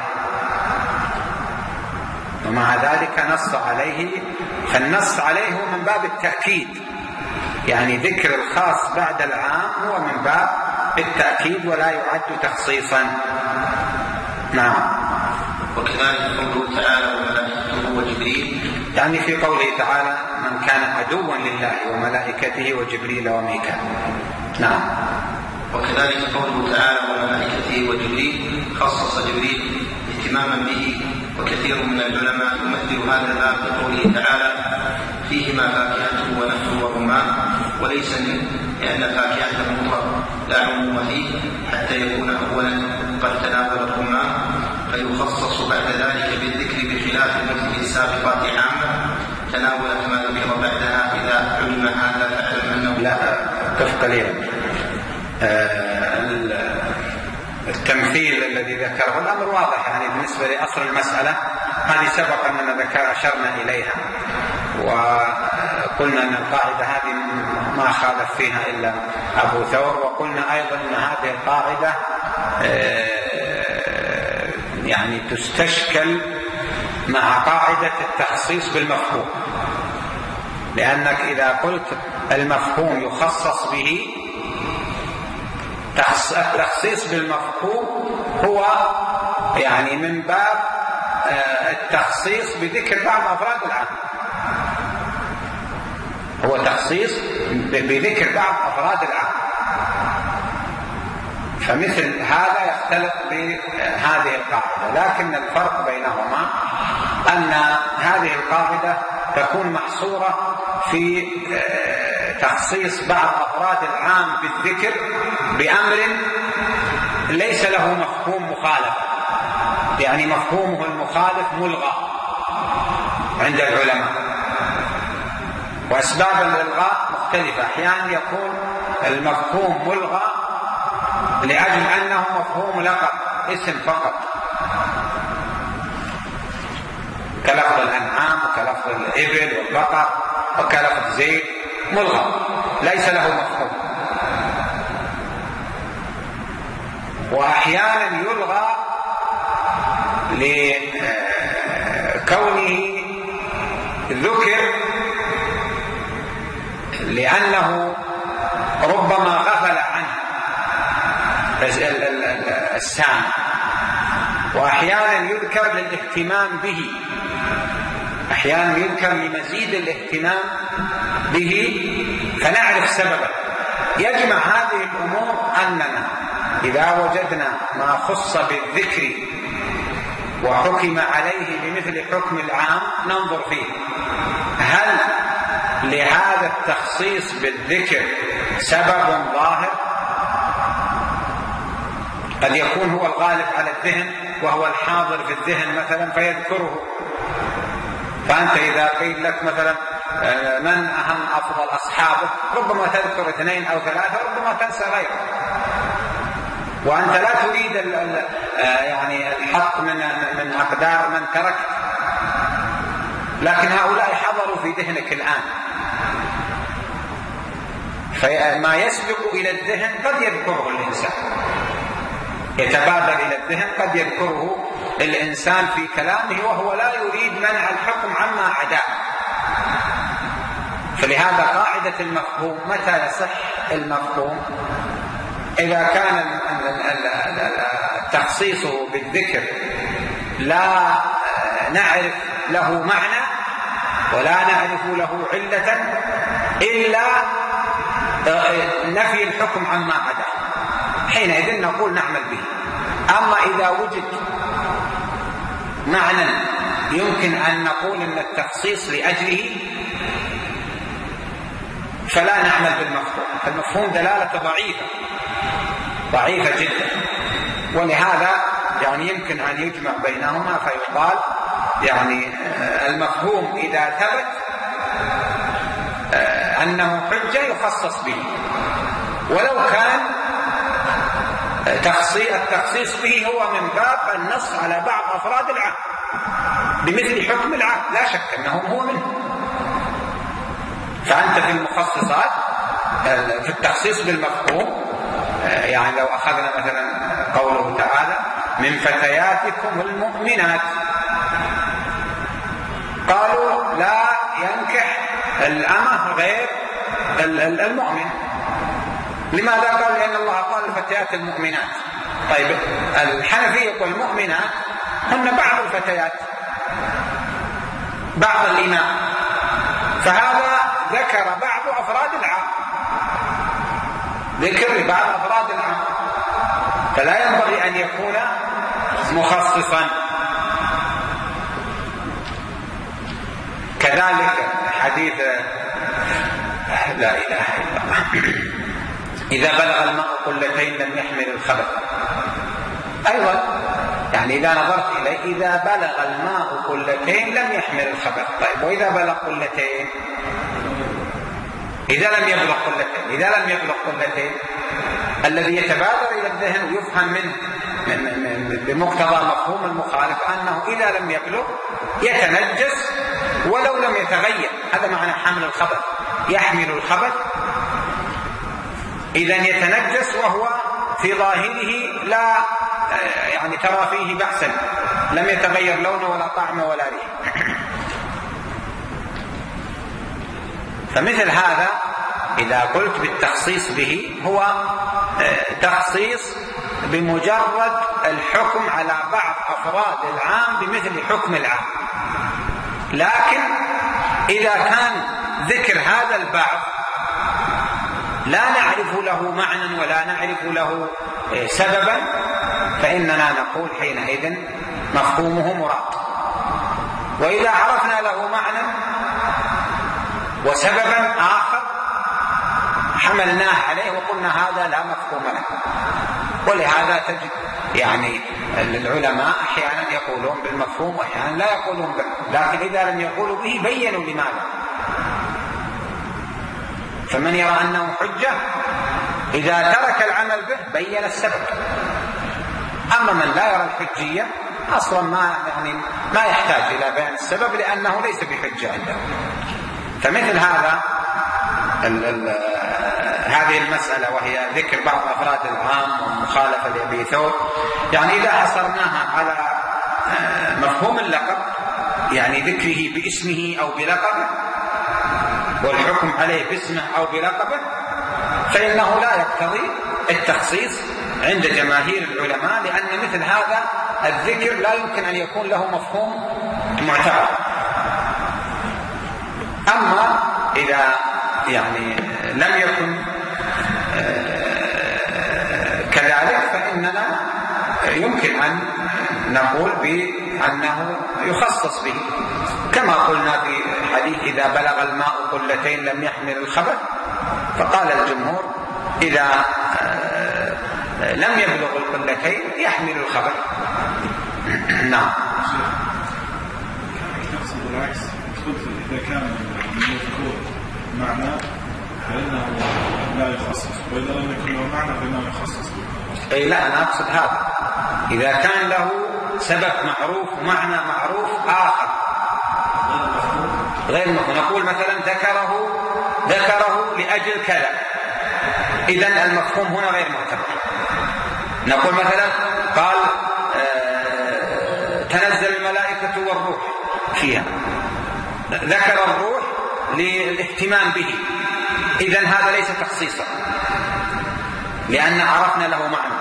ومع ذلك نص عليه فالنص عليه هو من باب التأكيد، يعني ذكر الخاص بعد العام هو من باب التأكيد ولا يعد تخصيصا. نعم. وكذلك قوله تعالى وملائكته وجبريل، يعني في قوله تعالى من كان عدوا لله وملائكته وجبريل وميكال. نعم. وكذلك قوله تعالى وملائكته وجبريل خصص جبريل اهتماما به، وكثير من العلماء يمثل هذا الباب بقوله تعالى فيهما فاكهة ونخل ورمان، وليس منه لأن فاكهة مطلق لا عموم فيه حتى يكون أولا قد تناول الرمان، فيخصص بعد ذلك بالذكر بخلاف المثل السابقات عامة تناولت ما ذكر بعدها. إذا علم هذا فاعلم أنه لا قف قليلا. آه التمثيل الذي ذكره الأمر واضح، يعني بالنسبة لأصل المسألة هذه سبق أننا ذكر أشرنا إليها وقلنا أن القاعدة هذه ما خالف فيها إلا أبو ثور، وقلنا أيضا أن هذه القاعدة يعني تستشكل مع قاعدة التخصيص بالمفهوم، لأنك إذا قلت المفهوم يخصص به، التخصيص بالمفهوم هو يعني من باب التخصيص بذكر بعض أفراد العام، هو تخصيص بذكر بعض أفراد العام، فمثل هذا يختلف بهذه القاعدة. لكن الفرق بينهما أن هذه القاعدة تكون محصورة في تخصيص بعض أفراد العام بالذكر بأمر ليس له مفهوم مخالف، يعني مفهومه المخالف ملغى عند العلماء، وأسباب الإلغاء مختلفة. أحيانا يكون المفهوم ملغى لأجل أنه مفهوم لقب اسم فقط، كلفظ الأنعام وكلفظ الإبل والبقر وكلفظ زيد ملغى ليس له مفهوم. وأحيانا يلغى لكونه ذكر لأنه ربما غفل عنه السامع، وأحيانا يذكر للاهتمام به، أحيانا يذكر لمزيد الاهتمام به فنعرف سببه. يجمع هذه الأمور أننا إذا وجدنا ما خص بالذكر وحكم عليه بمثل حكم العام ننظر فيه، هل لهذا التخصيص بالذكر سبب ظاهر؟ قد يكون هو الغالب على الذهن وهو الحاضر في الذهن مثلا فيذكره، فأنت إذا قيل لك مثلا من أهم أفضل أصحابك ربما تذكر اثنين أو ثلاثة، ربما تنسى غيره، وأنت لا تريد يعني الحق من من أقدار من تركت، لكن هؤلاء حضروا في ذهنك الآن، فما يسبق إلى الذهن قد يذكره الإنسان. يتبادر إلى الذهن قد يذكره الإنسان في كلامه وهو لا يريد منع الحكم عما عداه. فلهذا قاعدة المفهوم متى يصح المفهوم؟ إذا كان تخصيصه بالذكر لا نعرف له معنى ولا نعرف له علة إلا نفي الحكم عما عداه، حينئذ نقول نعمل به. أما إذا وجد معنى يمكن أن نقول أن التخصيص لأجله فلا نعمل بالمفهوم. المفهوم دلالة ضعيفة ضعيفة جدا، ولهذا يعني يمكن أن يجمع بينهما فيقال يعني المفهوم إذا ثبت أنه حجة يخصص به، ولو كان التخصيص به هو من باب النص على بعض أفراد العام بمثل حكم العام، لا شك أنه هو منه. فأنت في المخصصات في التخصيص بالمفهوم، يعني لو أخذنا مثلا قوله تعالى من فتياتكم المؤمنات، قالوا لا ينكح الأمة غير المؤمن. لماذا؟ قال لأن الله قال الفتيات المؤمنات. طيب الحنفية يقول المؤمنات هن بعض الفتيات بعض الإمام، فهذا ذكر بعض أفراد العام، ذكر لبعض أفراد العام، فلا ينبغي أن يكون مخصصا. كذلك حديث لا إله إلا الله إذا بلغ الماء قلتين لم يحمل الخبث، أيضا يعني إذا نظرت إليه إذا بلغ الماء قلتين لم يحمل الخبث. طيب وإذا بلغ قلتين؟ إذا لم يبلغ قلتين إذا لم يبلغ قلتين الذي يتبادر إلى الذهن ويفهم منه بمقتضى مفهوم المخالف أنه إذا لم يبلغ يتنجس ولو لم يتغير. هذا معنى حمل الخبث، يحمل الخبث، إذن يتنجس وهو في ظاهره لا يعني ترى فيه بأسا، لم يتغير لونه ولا طعمه ولا ريحه. فمثل هذا إذا قلت بالتخصيص به هو تخصيص بمجرد الحكم على بعض أفراد العام بمثل حكم العام. لكن إذا كان ذكر هذا البعض لا نعرف له معنى ولا نعرف له سببا فإننا نقول حينئذ مفهومه مراد. وإذا عرفنا له معنى وسببا آخر حملناه عليه وقلنا هذا لا مفهوم له. ولهذا تجد يعني العلماء أحيانا يقولون بالمفهوم وأحيانا لا يقولون به، لكن إذا لم يقولوا به بينوا لماذا. فمن يرى أنه حجة إذا ترك العمل به بين السبب، أما من لا يرى الحجية أصلا ما يعني ما يحتاج إلى بيان السبب لأنه ليس بحجة عنده. فمثل هذا ال ال هذه المسألة وهي ذكر بعض أفراد العام والمخالفة لأبي ثور، يعني إذا حصرناها على مفهوم اللقب يعني ذكره باسمه أو بلقبه والحكم عليه باسمه أو بلقبه فإنه لا يقتضي التخصيص عند جماهير العلماء، لأن مثل هذا الذكر لا يمكن أن يكون له مفهوم معتبر. أما إذا يعني لم يكن كذلك فإننا يمكن أن نقول بأنه يخصص به، كما قلنا في حديث إذا بلغ الماء قلتين لم يحمل الخبث، فقال الجمهور إذا لم يبلغ القلتين يحمل الخبث. نعم. بالعكس إذا كان المذكور معنى فإنه لا يخصص، وإذا لم يكن له معنى فإنه يخصص. أي لا، أنا أقصد هذا إذا كان له سبب معروف ومعنى معروف آخر غير مفهوم، نقول مثلا ذكره ذكره لأجل كذا، إذن المفهوم هنا غير معتبر. نقول مثلا قال تنزل الملائكة والروح فيها، ذكر الروح للاهتمام به، إذن هذا ليس تخصيصا لأن عرفنا له معنى.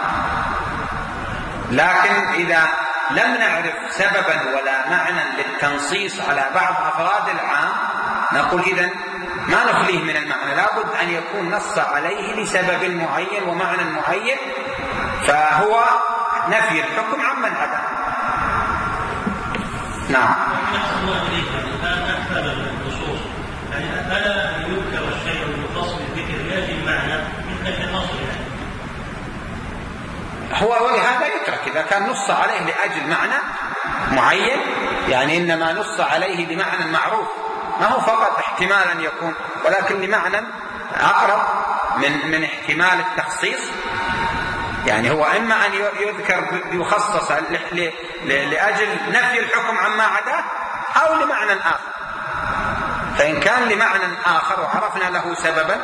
لكن إذا لم نعرف سببا ولا معنى للتنصيص على بعض أفراد العام نقول إذن ما نخليه من المعنى، لابد أن يكون نص عليه لسبب معين ومعنى معين، فهو نفي الحكم عمن عدا. نعم. ألا يذكر الشيء المخصص بالذكر لأجل معنى من أجل النص يعني؟ هو ولهذا يترك إذا كان نص عليه لأجل معنى معين، يعني إنما نص عليه لمعنى معروف، ما هو فقط احتمال أن يكون، ولكن لمعنى أقرب من من احتمال التخصيص. يعني هو إما أن يذكر يخصص لأجل نفي الحكم عما عداه أو لمعنى آخر. فإن كان لمعنى آخر وعرفنا له سببا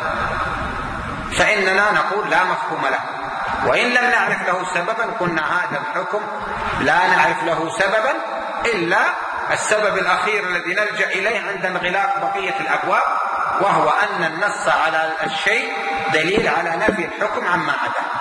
فإننا نقول لا مفهوم له، وإن لم نعرف له سببا قلنا هذا الحكم لا نعرف له سببا إلا السبب الأخير الذي نلجأ إليه عند انغلاق بقية الأبواب، وهو أن النص على الشيء دليل على نفي الحكم عما عداه.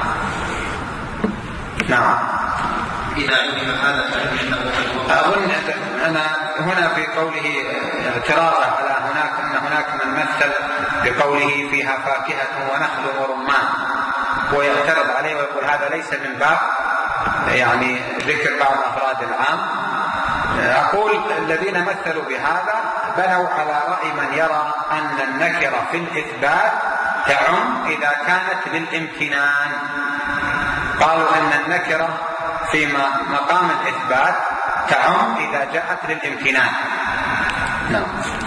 نعم. إذا علم هذا فإنه أظن أنا هنا في قوله اعتراضه على هناك أن هناك من مثل بقوله فيها فاكهة ونخل ورمان، ويعترض عليه ويقول هذا ليس من باب يعني ذكر بعض أفراد العام. أقول الذين مثلوا بهذا بنوا على رأي من يرى أن النكرة في الإثبات تعم إذا كانت للامتنان. قالوا أن النكرة في مقام الإثبات تعم إذا جاءت للامتنان. نعم.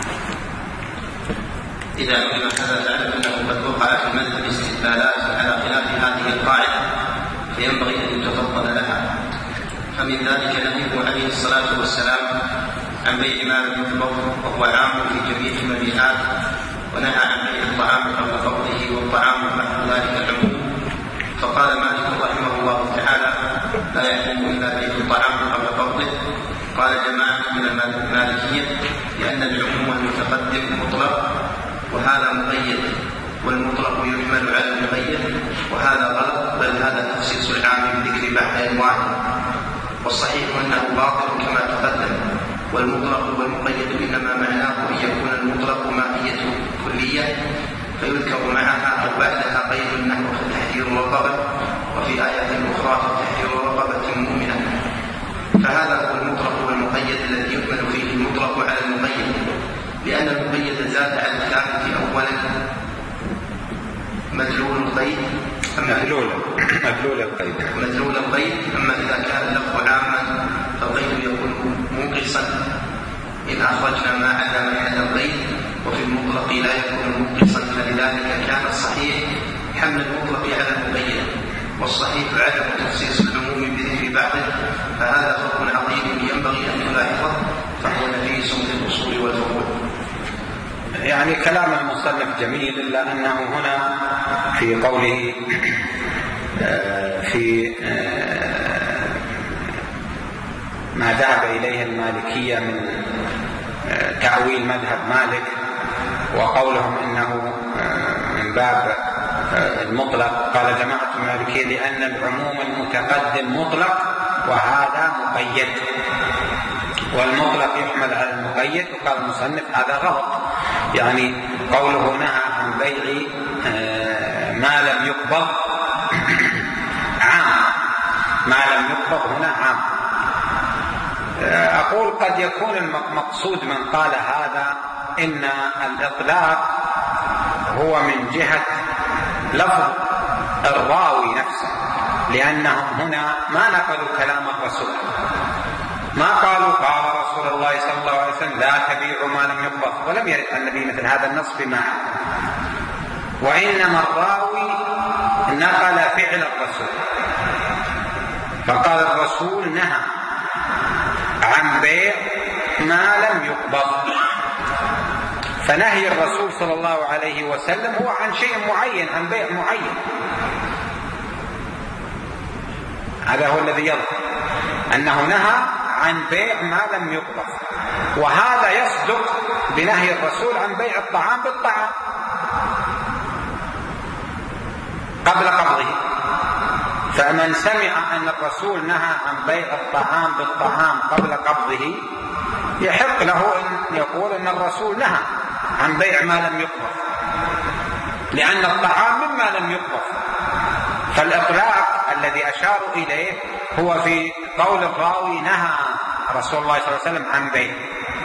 إذا علم هذا فاعلم أنه قد وقع في المذهب استدلالات على خلاف هذه القاعدة فينبغي أن يتفضل لها. فمن ذلك نهيه عليه الصلاة والسلام عن بيع ما لم يقبض وهو عام في جميع المبيعات، ونهى عن بيع الطعام قبل قبضه والطعام بعد ذلك العموم. فقال مالك رحمه الله تعالى لا يحل إلا بيع الطعام قبل قبضه. قال جماعة من المالكية لأن العموم المتقدم مطلق وهذا مقيد، والمطلق يحمل على المقيد، وهذا غلط، بل هذا تخصيص العام بذكر بعد أنواعه، والصحيح أنه باطل كما تقدم. والمطلق والمقيد إنما معناه أن يكون المطلق ماهية كلية فيذكر معها أو بعدها قيد نحو تحرير رقبة، وفي آيات أخرى تحرير رقبة مؤمنة. فهذا هو المطلق والمقيد الذي يحمل فيه المطلق على المقيد، لأن المقيد زاد على الثابت أولا مدلول القيد مدلول مدلول القيد مدلول القيد أما إذا كان اللفظ عاما فالقيد يكون منقصا إن أخرجنا ما عدا محل القيد، وفي المطلق لا يكون منقصا. فلذلك كان الصحيح حمل المطلق على المقيد، والصحيح عدم تخصيص العموم بذكر بعضه. فهذا فرق عظيم ينبغي أن نلاحظه، فهو نفيس في الأصول والفروع. يعني كلام المصنف جميل، إلا أنه هنا في قوله في ما ذهب إليه المالكية من تأويل مذهب مالك وقولهم إنه من باب المطلق. قال جماعة المالكية لأن العموم المتقدم مطلق وهذا مقيد، والمطلق يحمل على المقيد. وقال المصنف هذا غلط، يعني قوله نهى عن بيع ما لم يقبض عام، ما لم يقبض هنا عام. أقول قد يكون المقصود من قال هذا إن الإطلاق هو من جهة لفظ الراوي نفسه، لأنهم هنا ما نقلوا كلام الرسول، ما قالوا قال رسول الله صلى الله عليه وسلم لا تبيعوا ما لم يقبض، ولم يرد النبي مثل هذا النص بمعنى، وإنما الراوي نقل فعل الرسول، فقال الرسول نهى عن بيع ما لم يقبض. فنهي الرسول صلى الله عليه وسلم هو عن شيء معين، عن بيع معين. هذا هو الذي يظهر، أنه نهى عن بيع ما لم يقبض، وهذا يصدق بنهي الرسول عن بيع الطعام بالطعام قبل قبضه. فمن سمع أن الرسول نهى عن بيع الطعام بالطعام قبل قبضه يحق له أن يقول أن الرسول نهى عن بيع ما لم يقبض، لأن الطعام مما لم يقبض. فالإطلاق الذي أشار إليه هو في قول الراوي نهى رسول الله صلى الله عليه وسلم عن بيع،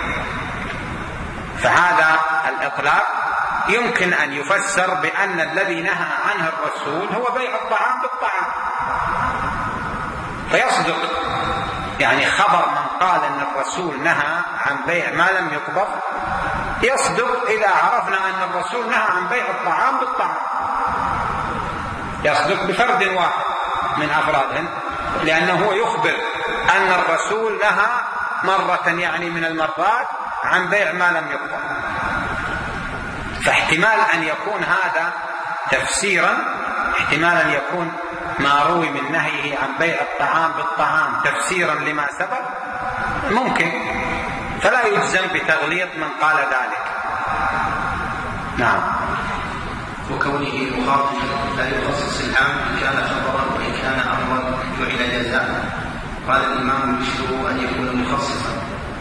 فهذا الإطلاق يمكن أن يفسر بأن الذي نهى عنه الرسول هو بيع الطعام بالطعام، فيصدق يعني خبر من قال أن الرسول نهى عن بيع ما لم يقبض يصدق إذا عرفنا أن الرسول نهى عن بيع الطعام بالطعام، يصدق بفرد واحد من أفرادهم، لأنه هو يخبر أن الرسول نهى مرة يعني من المرات عن بيع ما لم يقبض. فاحتمال أن يكون هذا تفسيرا، احتمال أن يكون ما روي من نهيه عن بيع الطعام بالطعام تفسيرا لما سبق ممكن، فلا يجزم بتغليط من قال ذلك. نعم. وكونه مخاطبا لا يخصص العام إن كان خبرا وإن كان أمرا جعل جزاء. قال الإمام يشبه أن يكون مخصصا.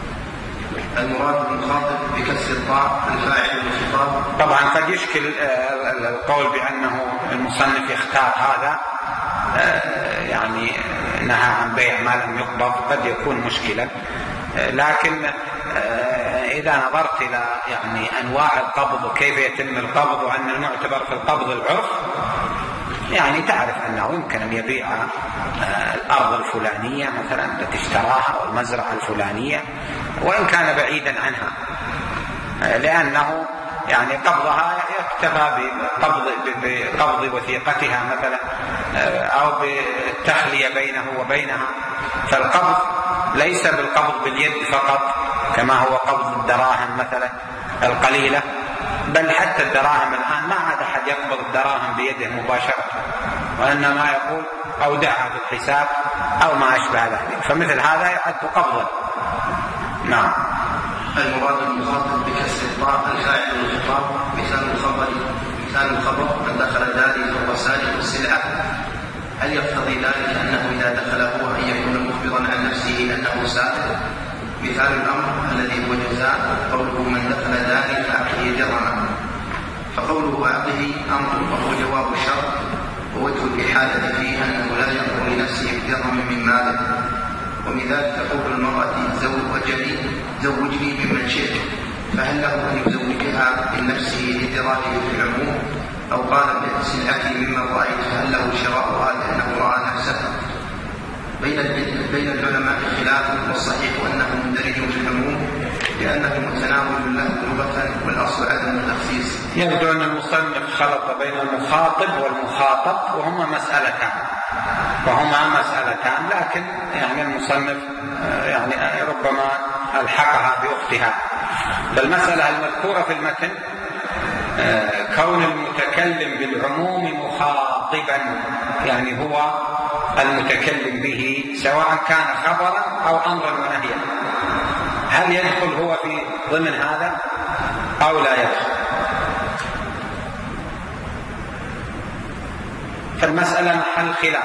المراد بالمخاطب بكسر الطاء الفاعل والخطاب. طبعا قد يشكل القول بأنه المصنف يختار هذا يعني نهى عن بيع ما لم يقبض، قد يكون مشكلا، لكن إذا نظرت إلى يعني أنواع القبض وكيف يتم القبض وأن المعتبر في القبض العرف، يعني تعرف أنه يمكن أن يبيع الأرض الفلانية مثلا التي اشتراها أو المزرعة الفلانية وإن كان بعيدا عنها، لأنه يعني قبضها يكتفى بقبض, بقبض وثيقتها مثلا أو بالتخلية بينه وبينها. فالقبض ليس بالقبض باليد فقط كما هو قبض الدراهم مثلا القليلة، بل حتى الدراهم الآن ما عاد أحد يقبض الدراهم بيده مباشرة، وإنما يقول أودعها في الحساب أو ما أشبه ذلك، فمثل هذا يعد قبضا. نعم. المراد المخاطب بكسر الطاء الفاعل والخطاب. مثال الخبر مثال الخبر من دخل داري فهو سارق السلعة. هل يقتضي ذلك أنه إذا دخل هو أن يكون مخبرا عن نفسه أنه سارق؟ مثال الأمر الذي هو جزاء قوله من دخل داري فأعطيه درهما، فقوله أعطيه أمر وهو جواب الشرط، ووجه الإحالة فيه أنه لا يأمر لنفسه بدرهم من ماله. ومن ذلك قول المرأة زوجني زوجني ممن شئت، فهل له أن يزوجها من نفسه لإدراجه في العموم؟ أو قال بسلعتي مما رأيت فهل له شراؤها لأنه رأى نفسه؟ بين بين العلماء خلاف، والصحيح أنه مندرج في العموم لأنه متناول له لغة، والأصل عدم التخصيص. يبدو أن المصنف خلط بين المخاطب والمخاطب وهما مسألتان وهما مسألتان لكن يعني المصنف يعني ربما ألحقها بأختها. فالمسألة المذكورة في المتن كون المتكلم بالعموم مخاطبا، يعني هو المتكلم به سواء كان خبرا أو أمرا ونهيا، هل يدخل هو في ضمن هذا أو لا يدخل؟ فالمسألة محل خلاف.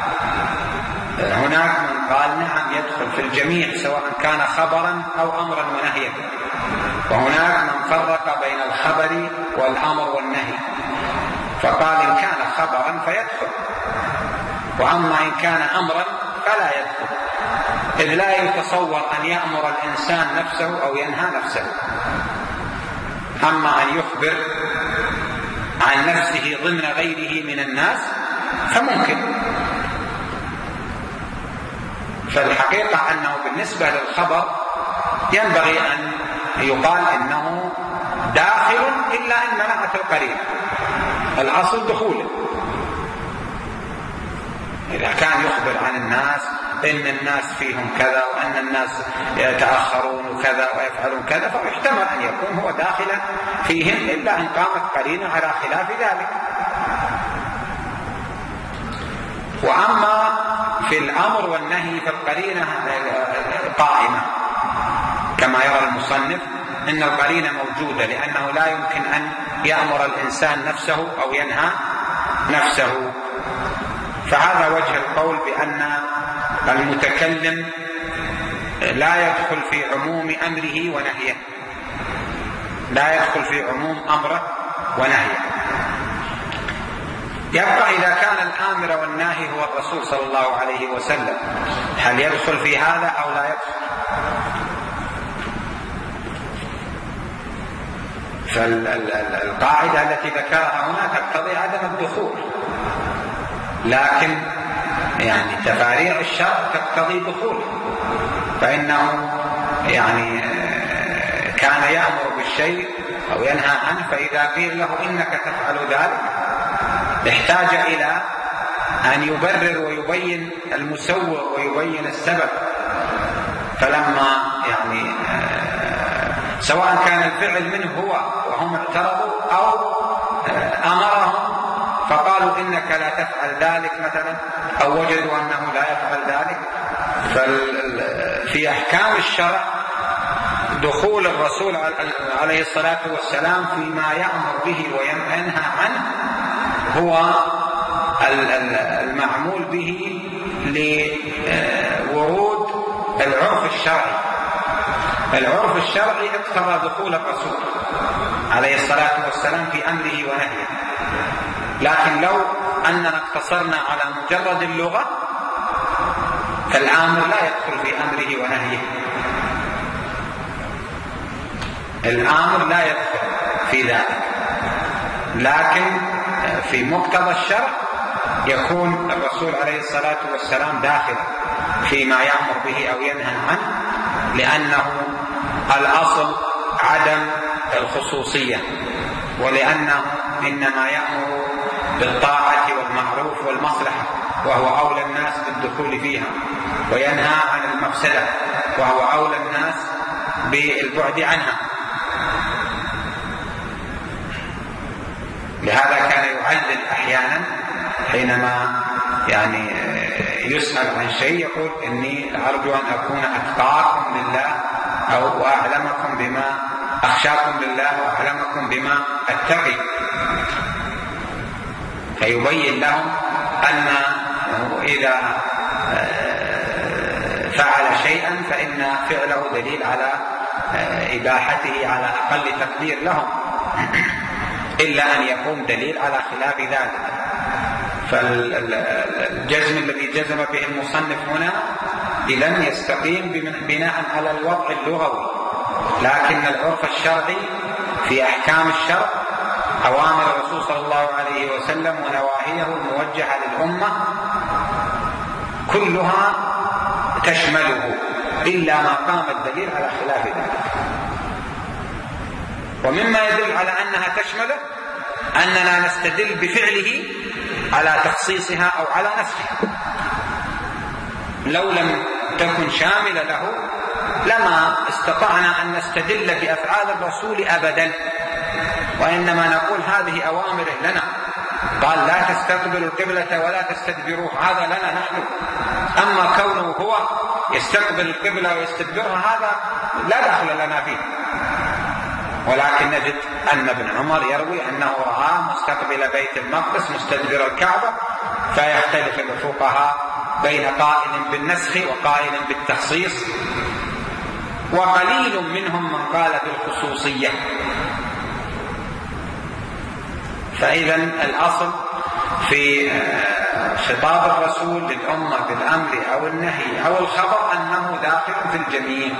هناك من قال نعم يدخل في الجميع سواء كان خبرا أو أمرا ونهيا، وهناك من فرق بين الخبر والأمر والنهي فقال إن كان خبرا فيدخل، وأما إن كان أمرا فلا يدخل، إذ لا يتصور أن يأمر الإنسان نفسه أو ينهى نفسه. أما أن يخبر عن نفسه ضمن غيره من الناس فممكن. فالحقيقة أنه بالنسبة للخبر ينبغي أن يقال إنه داخل إلا إن منعت القرينة، الأصل دخوله. إذا كان يخبر عن الناس إن الناس فيهم كذا وأن الناس يتأخرون وكذا ويفعلون كذا فيحتمل أن يكون هو داخلا فيهم إلا إن قامت قرينة على خلاف ذلك. وأما في الأمر والنهي فالقرينة قائمة كما يرى المصنف، إن القرينة موجودة، لأنه لا يمكن أن يأمر الإنسان نفسه أو ينهى نفسه. فهذا وجه القول بأن المتكلم لا يدخل في عموم أمره ونهيه، لا يدخل في عموم أمره ونهيه. يبقى إذا كان الآمر والناهي هو الرسول صلى الله عليه وسلم، هل يدخل في هذا أو لا يدخل؟ فالقاعدة التي ذكرها هنا تقتضي عدم الدخول، لكن يعني تفاريع الشرع تقتضي دخول، فإنه يعني كان يأمر بالشيء أو ينهى عنه، فإذا قيل له إنك تفعل ذلك احتاج إلى أن يبرر ويبين المسوغ ويبين السبب. فلما يعني سواء كان الفعل منه هو وهم اعترضوا أو أمرهم فقالوا إنك لا تفعل ذلك مثلا، أو وجدوا أنه لا يفعل ذلك، ففي أحكام الشرع دخول الرسول عليه الصلاة والسلام فيما يأمر به وينهى عنه هو المعمول به لورود العرف الشرعي. العرف الشرعي اقتضى دخول الرسول عليه الصلاة والسلام في أمره ونهيه، لكن لو أننا اقتصرنا على مجرد اللغة فالآمر لا يدخل في أمره ونهيه، الآمر لا يدخل في ذلك، لكن في مقتضى الشرع يكون الرسول عليه الصلاة والسلام داخل فيما يأمر به أو ينهى عنه، لأنه الأصل عدم الخصوصية، ولأنه إنما يأمر بالطاعة والمعروف والمصلحة وهو أولى الناس بالدخول فيها، وينهى عن المفسدة وهو أولى الناس بالبعد عنها. لهذا كان يعلل أحيانا حينما يعني يسأل عن شيء يقول إني أرجو أن أكون أتقاكم لله أو أعلمكم بما أخشاكم لله وأعلمكم بما أتقي، فيبين لهم أن إذا فعل شيئا فإن فعله دليل على إباحته على أقل تقدير لهم، إلا أن يكون دليل على خلاف ذلك. فالجزم الذي جزم به المصنف هنا لم يستقيم بناء على الوضع اللغوي، لكن العرف الشرعي في أحكام الشرع أوامر الرسول صلى الله عليه وسلم ونواهيه الموجهة للأمة كلها تشمله إلا ما قام الدليل على خلاف ذلك. ومما يدل على أنها تشمله أننا نستدل بفعله على تخصيصها أو على نسخها. لو لم تكن شاملة له لما استطعنا أن نستدل بأفعال الرسول أبدا، وإنما نقول هذه أوامر لنا، قال لا تستقبلوا القبلة ولا تستدبروه، هذا لنا نحن. أما كونه هو يستقبل القبلة ويستدبرها هذا لا دخل لنا فيه. ولكن نجد أن ابن عمر يروي أنه رآه مستقبل بيت المقدس مستدبر الكعبة، فيختلف الفقهاء بين قائل بالنسخ وقائل بالتخصيص، وقليل منهم من قال بالخصوصية. فإذا الأصل في خطاب الرسول للأمة بالأمر أو النهي أو الخبر أنه داخل في الجميع،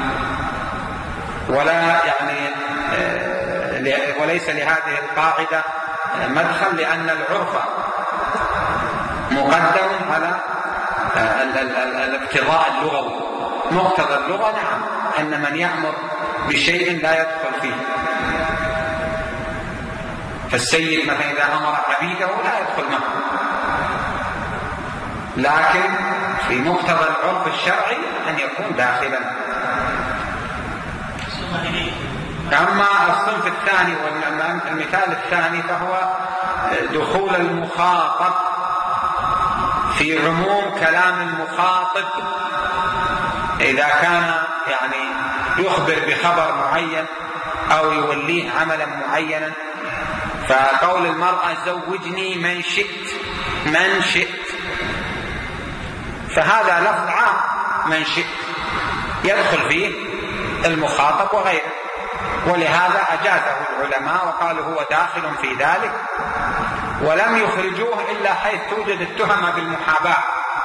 ولا يعني وليس لهذه القاعدة مدخل، لأن العرف مقدم على الاقتضاء اللغوي. مقتضى اللغة نعم أن من يأمر بشيء لا يدخل فيه، فالسيد مثلا إذا أمر عبيده لا يدخل معه، لكن في مقتضى العرف الشرعي أن يكون داخلا. أما الصنف الثاني والمثال الثاني فهو دخول المخاطب في عموم كلام المخاطب إذا كان يعني يخبر بخبر معين أو يوليه عملا معينا. فقول المرأة زوجني من شئت من شئت، فهذا لفظ عام، من شئت يدخل فيه المخاطب وغيره، ولهذا أجازه العلماء وقالوا هو داخل في ذلك، ولم يخرجوه إلا حيث توجد التهمة بالمحاباة.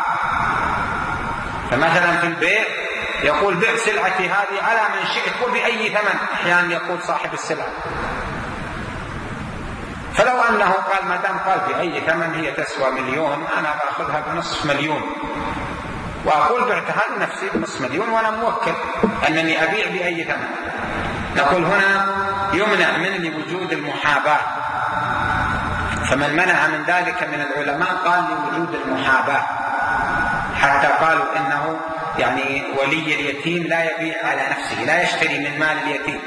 فمثلا في البيع يقول بع سلعتي هذه على من شئت وبأي ثمن، أحيانا يقول صاحب السلعة. فلو أنه قال ما دام قال بأي ثمن هي تسوى مليون أنا بأخذها بنصف مليون، وأقول بعتها لنفسي بنصف مليون وأنا موكل أنني أبيع بأي ثمن، نقول هنا يمنع من وجود المحاباة. فمن منع من ذلك من العلماء قال لوجود المحاباة، حتى قالوا إنه يعني ولي اليتيم لا يبيع على نفسه، لا يشتري من مال اليتيم،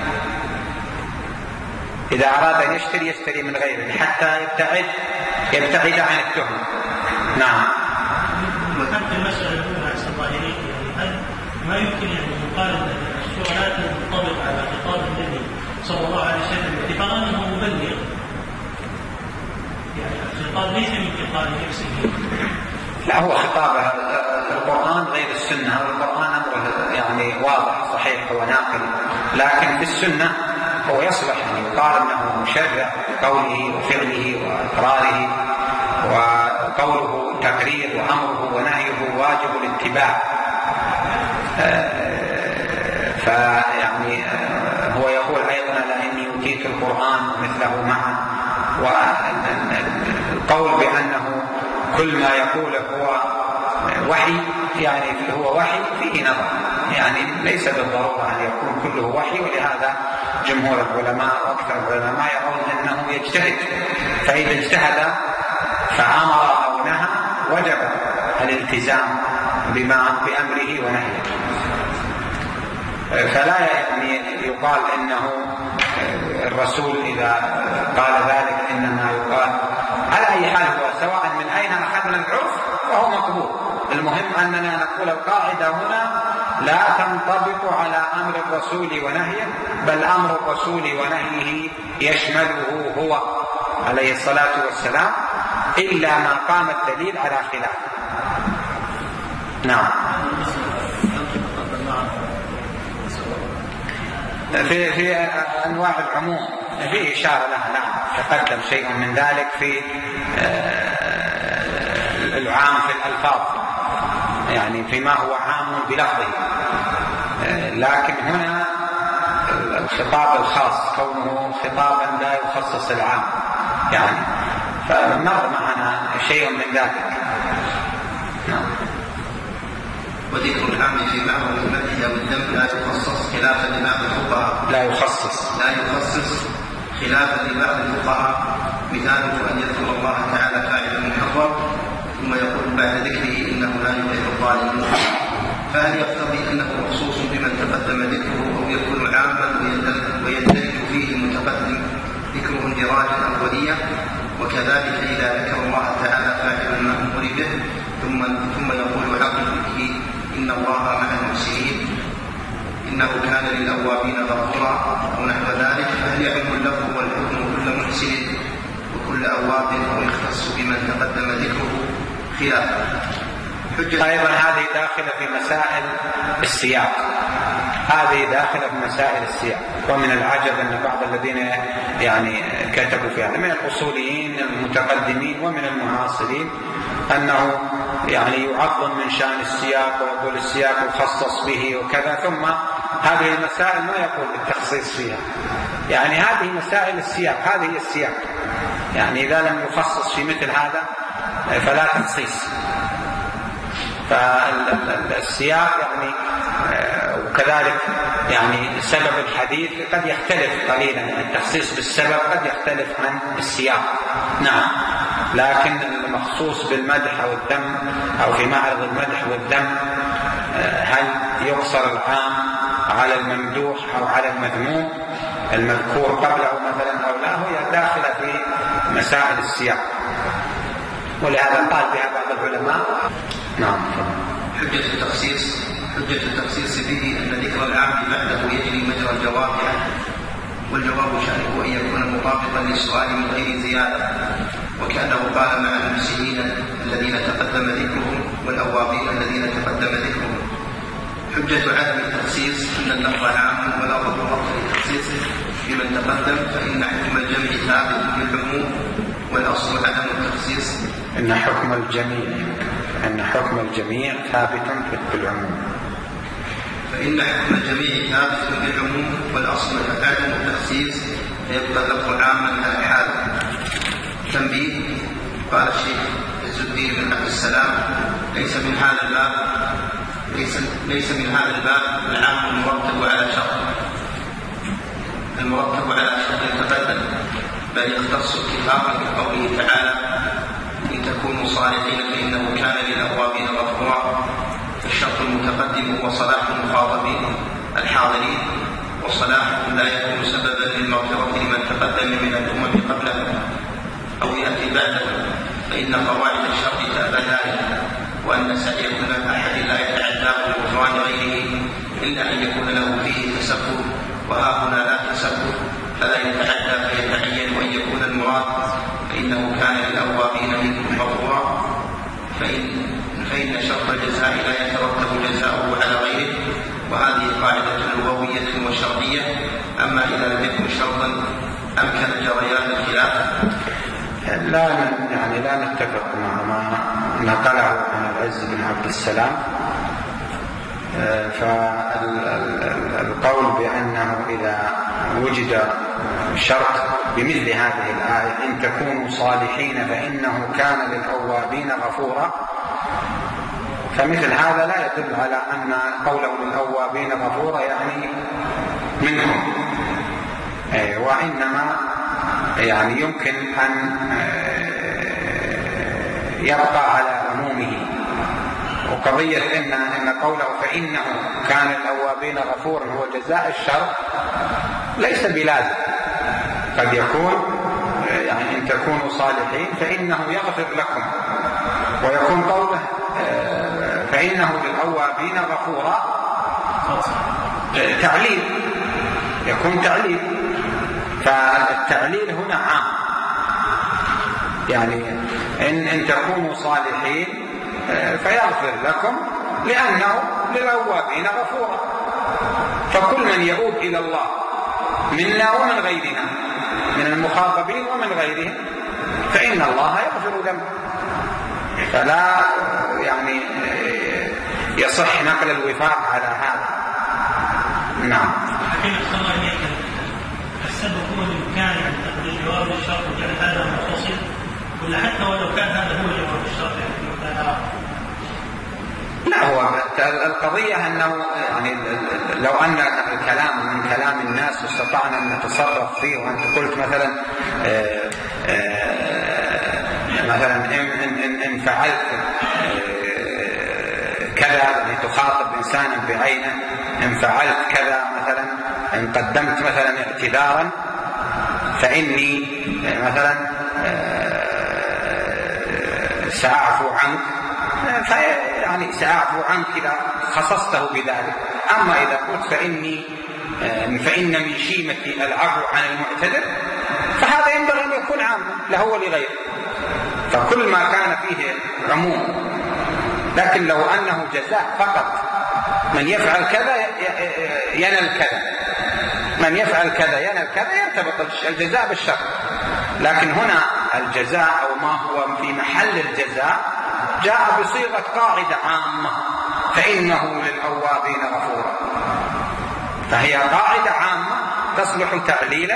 إذا أراد أن يشتري يشتري من غيره حتى يبتعد يبتعد عن التهمة. نعم. وحتى المسألة الأولى أحسن الله إليك، يعني ما يمكن أن يقال السؤالات تنطبق على خطاب النبي صلى الله عليه وسلم باعتبار أنه مبلغ، يعني الخطاب ليس من خطاب نفسه. لا، هو خطاب القرآن غير السنة، والقرآن أمره يعني واضح صحيح وناقل، لكن في السنة هو يصلح أن يقال أنه مشرع بقوله وفعله وإقراره، وقوله تقرير وأمره ونهيه واجب الاتباع. فيعني هو يقول أيضا لأني أوتيت القرآن ومثله معه، والقول بأنه كل ما يقوله هو وحي يعني هو وحي فيه نظر، يعني ليس بالضرورة أن يكون كله وحي، ولهذا جمهور العلماء وأكثر العلماء يرون أنه يجتهد، فإذا اجتهد فأمر أو نهى وجب الالتزام بما بأمره ونهيه. فلا يعني يقال إنه الرسول إذا قال ذلك إنما يقال على أي حال، هو سواء من أين أخذنا العرف فهو مقبول. المهم أننا نقول القاعدة هنا لا تنطبق على أمر الرسول ونهيه، بل أمر الرسول ونهيه يشمله هو عليه الصلاة والسلام، إلا ما قام الدليل على خلافه. نعم. في في أنواع العموم في إشارة لها، نعم تقدم شيء من ذلك في العام في الألفاظ، يعني فيما هو عام بلفظه، لكن هنا الخطاب الخاص كونه خطابا لا يخصص العام، يعني فمر معنا شيء من ذلك. نعم. وذكر العام في بعض المدح أو الذم لا يخصص خلافا لبعض الفقهاء لا يخصص لا يخصص خلافا لبعض الفقهاء، مثاله أن يذكر الله تعالى فاعلا محرم ثم يقول بعد ذكره إنه لا يحب الظالمين، فهل يقتضي أنه مخصوص بمن تقدم ذكره أو يكون عاما ويندرج فيه المتقدم ذكره اندراجا أوليا؟ وكذلك إذا ذكر الله تعالى فاعلا ما أمر به ثم ثم يقول عقبه إن الله مع المحسنين إنه كان للأوابين غفورا أو نحو ذلك، فهل يعم اللفظ والحكم كل محسن وكل أواب أو يختص بمن تقدم ذكره خلافا؟ أيضا هذه داخلة في مسائل السياق، هذه داخلة في مسائل السياق. ومن العجب أن بعض الذين يعني كتبوا في هذا من الأصوليين المتقدمين ومن المعاصرين أنه يعني يعظم من شأن السياق ويقول السياق يخصص به وكذا، ثم هذه المسائل ما يقول بالتخصيص فيها. يعني هذه مسائل السياق، هذه هي السياق، يعني إذا لم يخصص في مثل هذا فلا تخصيص. فالسياق يعني وكذلك يعني سبب الحديث قد يختلف قليلا، التخصيص بالسبب قد يختلف عن السياق. نعم، لكن المخصوص بالمدح أو الذم أو في معرض المدح والذم هل يقصر العام على الممدوح أو على المذموم المذكور قبله مثلا أو لا، هي داخلة في مسائل السياق. ولهذا قال بها بعض العلماء. نعم. حجة التخصيص حجة التخصيص به أن ذكر العام بعده يجري مجرى الجواب عنه، والجواب شأنه أن يكون مطابقا للسؤال من غير زيادة، وكأنه قال مع المحسنين الذين تقدم ذكرهم والأوابين الذين تقدم ذكرهم. حجة عدم التخصيص أن اللفظ عام ولا ضرورة لتخصيصه بمن تقدم، فإن حكم الجمع ثابت بالعموم والأصل عدم التخصيص. إن حكم الجميع أن حكم الجميع ثابت بالعموم فإن حكم الجميع ثابت بالعموم والأصل عدم التخصيص، فيبقى اللفظ عاما على حاله. تنبيه: قال الشيخ عز الدين بن عبد السلام: ليس من هذا الباب ليس, ليس من هذا الباب العام المرتب على شرط المرتب على شرط تقدم، بل يختص اتفاقا بقوله تعالى: إن تكونوا صالحين فإنه كان للأوابين غفورا. الشرط المتقدم هو صلاح المخاطبين الحاضرين، وصلاحهم لا يكون سببا للمغفرة لمن تقدم من الأمم قبله أو يأتي بعده، فإن قواعد الشرط تأبى ذلك، وأن سعي كل أحد لا يتعدى بغفران غيره إلا أن يكون له فيه تسبب، وها هنا لا تسبب فلا يتعدى فيتعين أن يكون المراد فإنه كان للأوابين منكم غفورا، فإن, فإن شرط الجزاء لا يترتب جزاؤه على غيره، وهذه قاعدة لغوية وشرطية. أما إذا لم يكن شرطا أمكن جريان الخلاف. لا يعني لا نتفق مع ما نقله عن العز بن عبد السلام، فالقول بأنه إذا وجد شرط بمثل هذه الآية إن تكونوا صالحين فإنه كان للأوابين غفورا، فمثل هذا لا يدل على أن قوله للأوابين غفورا يعني منهم، وإنما يعني يمكن أن يبقى على عمومه. وقضية إن, إن قوله فإنه كان الأوابين غفورا هو جزاء الشر ليس بلازم، قد يكون يعني إن تكونوا صالحين فإنه يغفر لكم، ويكون قوله فإنه للأوابين غفورا تعليل، يكون تعليل، فالتعليل هنا عام، يعني إن, إن تكونوا صالحين فيغفر لكم لأنه للأوابين غفورا، فكل من يؤوب إلى الله منا ومن غيرنا من المخاطبين ومن غيرهم فإن الله يغفر ذنبه، فلا يعني يصح نقل الوفاق على هذا. نعم. السبب هو الإمكان عن تقدير جواب الشرط وجعل هذا متصل، ولا حتى ولو كان هذا هو جواب الشرط يعني لا، هو القضية أنه يعني لو أن الكلام من كلام الناس واستطعنا أن نتصرف فيه، وأنت قلت مثلا آآ آآ مثلا إن, إن, إن فعلت كذا، يعني تخاطب إنسانا بعينه، إن فعلت كذا مثلا، إن قدمت مثلا اعتذارا فإني مثلا سأعفو عنك، يعني سأعفو عنك إذا خصصته بذلك. أما إذا قلت فإني فإن من شيمتي العفو عن المعتذر فهذا ينبغي أن يكون عاما له ولغيره، فكل ما كان فيه عموم. لكن لو أنه جزاء فقط، من يفعل كذا ينال كذا، من يفعل كذا ينال كذا، يرتبط الجزاء بالشر. لكن هنا الجزاء أو ما هو في محل الجزاء جاء بصيغة قاعدة عامة، فإنه للأوابين غفورا، فهي قاعدة عامة تصلح تعليلا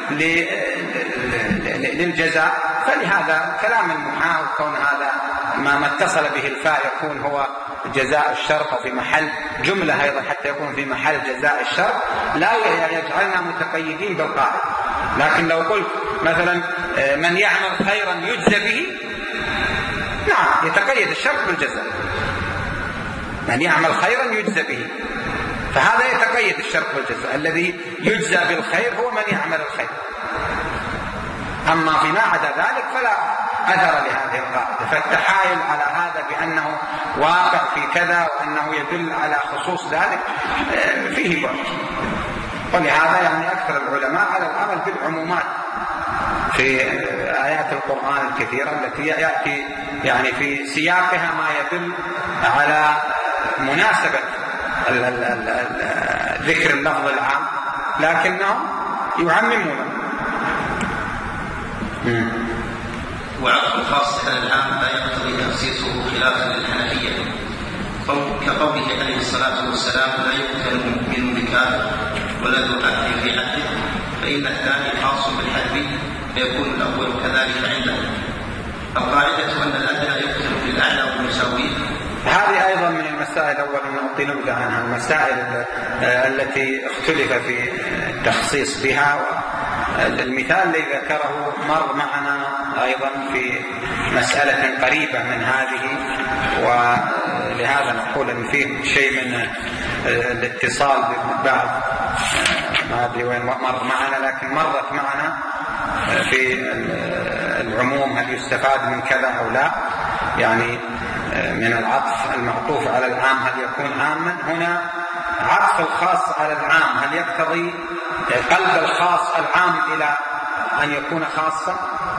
للجزاء. فلهذا كلام المحاول كون هذا ما اتصل به الفاء يكون هو جزاء الشرط في محل جملة أيضا حتى يكون في محل جزاء الشرط لا يجعلنا متقيدين بالقاعدة. لكن لو قلت مثلا من يعمل خيرا يجزى به، نعم يتقيد الشرط بالجزاء، من يعمل خيرا يجزى به، فهذا يتقيد الشرط بالجزاء، الذي يجزى بالخير هو من يعمل الخير. أما فيما عدا ذلك فلا أثر لهذه القاعدة. فالتحايل على هذا بأنه واقع في كذا وأنه يدل على خصوص ذلك فيه بعد. ولهذا يعني أكثر العلماء على العمل بالعمومات في آيات القرآن الكثيرة التي يأتي يعني في سياقها ما يدل على مناسبة ذكر اللفظ العام، لكنهم يعممون. وعطف الخاص على العام لا يقتضي تخصيصه خلافا للحنفية، كقوله عليه الصلاة والسلام لا يقتل مؤمن بكافر ولا ذو عهد في عهده، فإن الثاني خاص بالحرب فيكون الأول كذلك عنده. القاعدة أن الأدنى يقتل بالأعلى والمساوي. هذه أيضا من المسائل أولا نعطي نبذة عنها، المسائل التي اختلف في التخصيص بها. المثال الذي ذكره مر معنا أيضا في مسألة قريبة من هذه، ولهذا نقول أن فيه شيء من الاتصال ببعض، ما أدري وين مر معنا، لكن مرت معنا في العموم هل يستفاد من كذا أو لا، يعني من العطف المعطوف على العام هل يكون عاما. هنا عطف الخاص على العام هل يقتضي قلب الخاص العام إلى أن يكون خاصا؟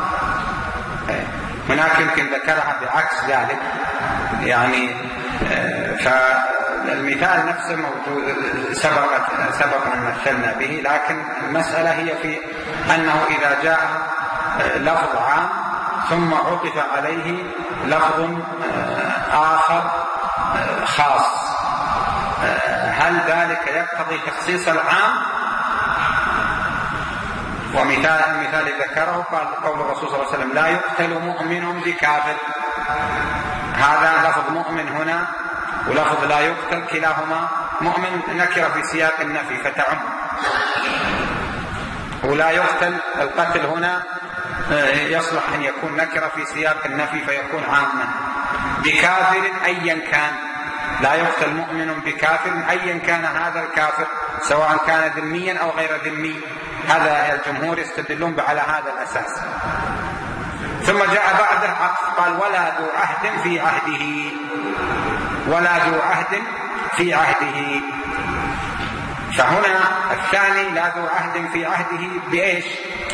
هناك يمكن ذكرها بعكس ذلك، يعني فالمثال نفسه سبق سبق أن مثلنا به، لكن المسألة هي في أنه إذا جاء لفظ عام ثم عطف عليه لفظ آخر خاص، هل ذلك يقتضي تخصيص العام؟ ومثال المثال ذكره قال قول الرسول صلى الله عليه وسلم لا يقتل مؤمن بكافر، هذا لفظ مؤمن هنا ولفظ لا يقتل كلاهما مؤمن نكرة في سياق النفي فتعم، ولا يقتل القتل هنا يصلح أن يكون نكرة في سياق النفي فيكون عاما. بكافر أيا كان، لا يقتل مؤمن بكافر أيا كان هذا الكافر سواء كان ذميا أو غير ذمي، هذا الجمهور يستدلون على هذا الأساس. ثم جاء بعده عطف قال ولا ذو عهد في عهده، ولا ذو عهد في عهده، فهنا الثاني لا ذو عهد في عهده بإيش؟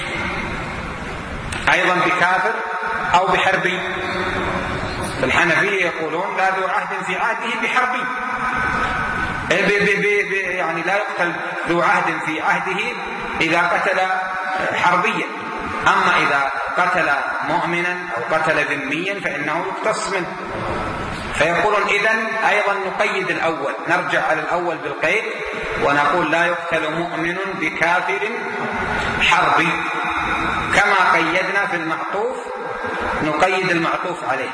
أيضا بكافر أو بحربي. الحنفية يقولون لا ذو عهد في عهده بحربي، بي بي بي يعني لا يقتل ذو عهد في عهده إذا قتل حربيا، أما إذا قتل مؤمنا أو قتل ذميا فإنه يقتص منه. فيقولون إذن أيضا نقيد الأول، نرجع على الأول بالقيد ونقول لا يقتل مؤمن بكافر حربي، كما قيدنا في المعطوف نقيد المعطوف عليه.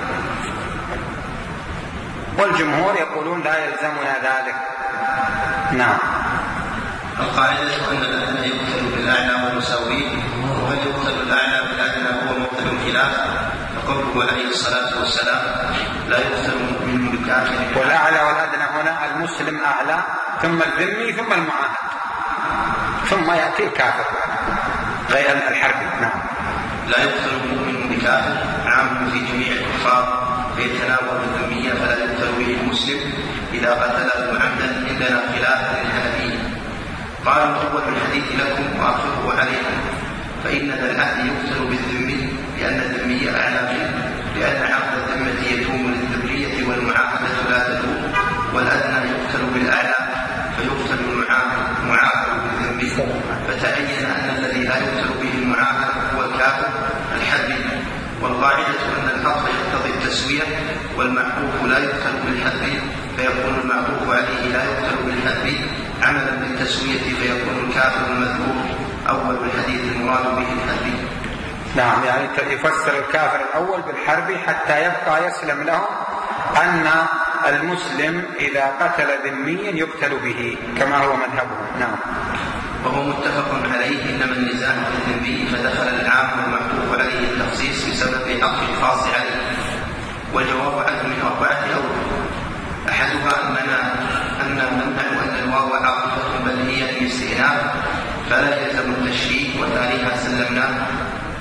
والجمهور يقولون لا يلزمنا ذلك. نعم. القاعدة أن الأدنى يقتل بالأعلى والمساوي، وقد يقتل الأعلى بالأدنى هو مقتل الخلاف، فقوله عليه الصلاة والسلام لا يقتل مؤمن بكافر. والأعلى والأدنى هنا المسلم أعلى ثم الذمي ثم المعاهد ثم يأتي الكافر غير الحربي. نعم. لا يقتل مؤمن بكافر عام في جميع الكفار فيتناول الذمية فلا يقتل به المسلم إذا قتله عمدا عندنا خلاف للحنفية. قالوا أول الحديث لكم وآخره عليكم، فإن ذا العهد يقتل بالذمي لأن الذمي أعلى منه، لأن عقد الذمة يتوم للذرية والمعاهدة لا تدوم، والأدنى يقتل بالأعلى فيقتل المعاهد بالذمي، فتعين أن الذي لا يقتل به المعاهد هو الكافر الحربي. والقاعدة أن الحق يقتضي التسوية، والمعقوف لا يقتل بالحربي فيكون المعقوف عليه لا يقتل بالحربي عملا بالتسوية فيكون الكافر المذكور أول بالحديث المراد به الحربي. نعم، يعني يفسر الكافر الأول بالحربي حتى يبقى يسلم له أن المسلم إذا قتل ذميا يقتل به كما هو مذهبه. نعم. وهو متفق عليه، إنما النزاع في الذمي فدخل العام والمعطوف عليه التخصيص بسبب عطف الخاص عليه. والجواب عنه من أربعة أوجه، أحدها أننا أن نمنع أن الواو عاطفة بل هي الاستئناف فلا يلزم التشريك، وثانيها سلمناه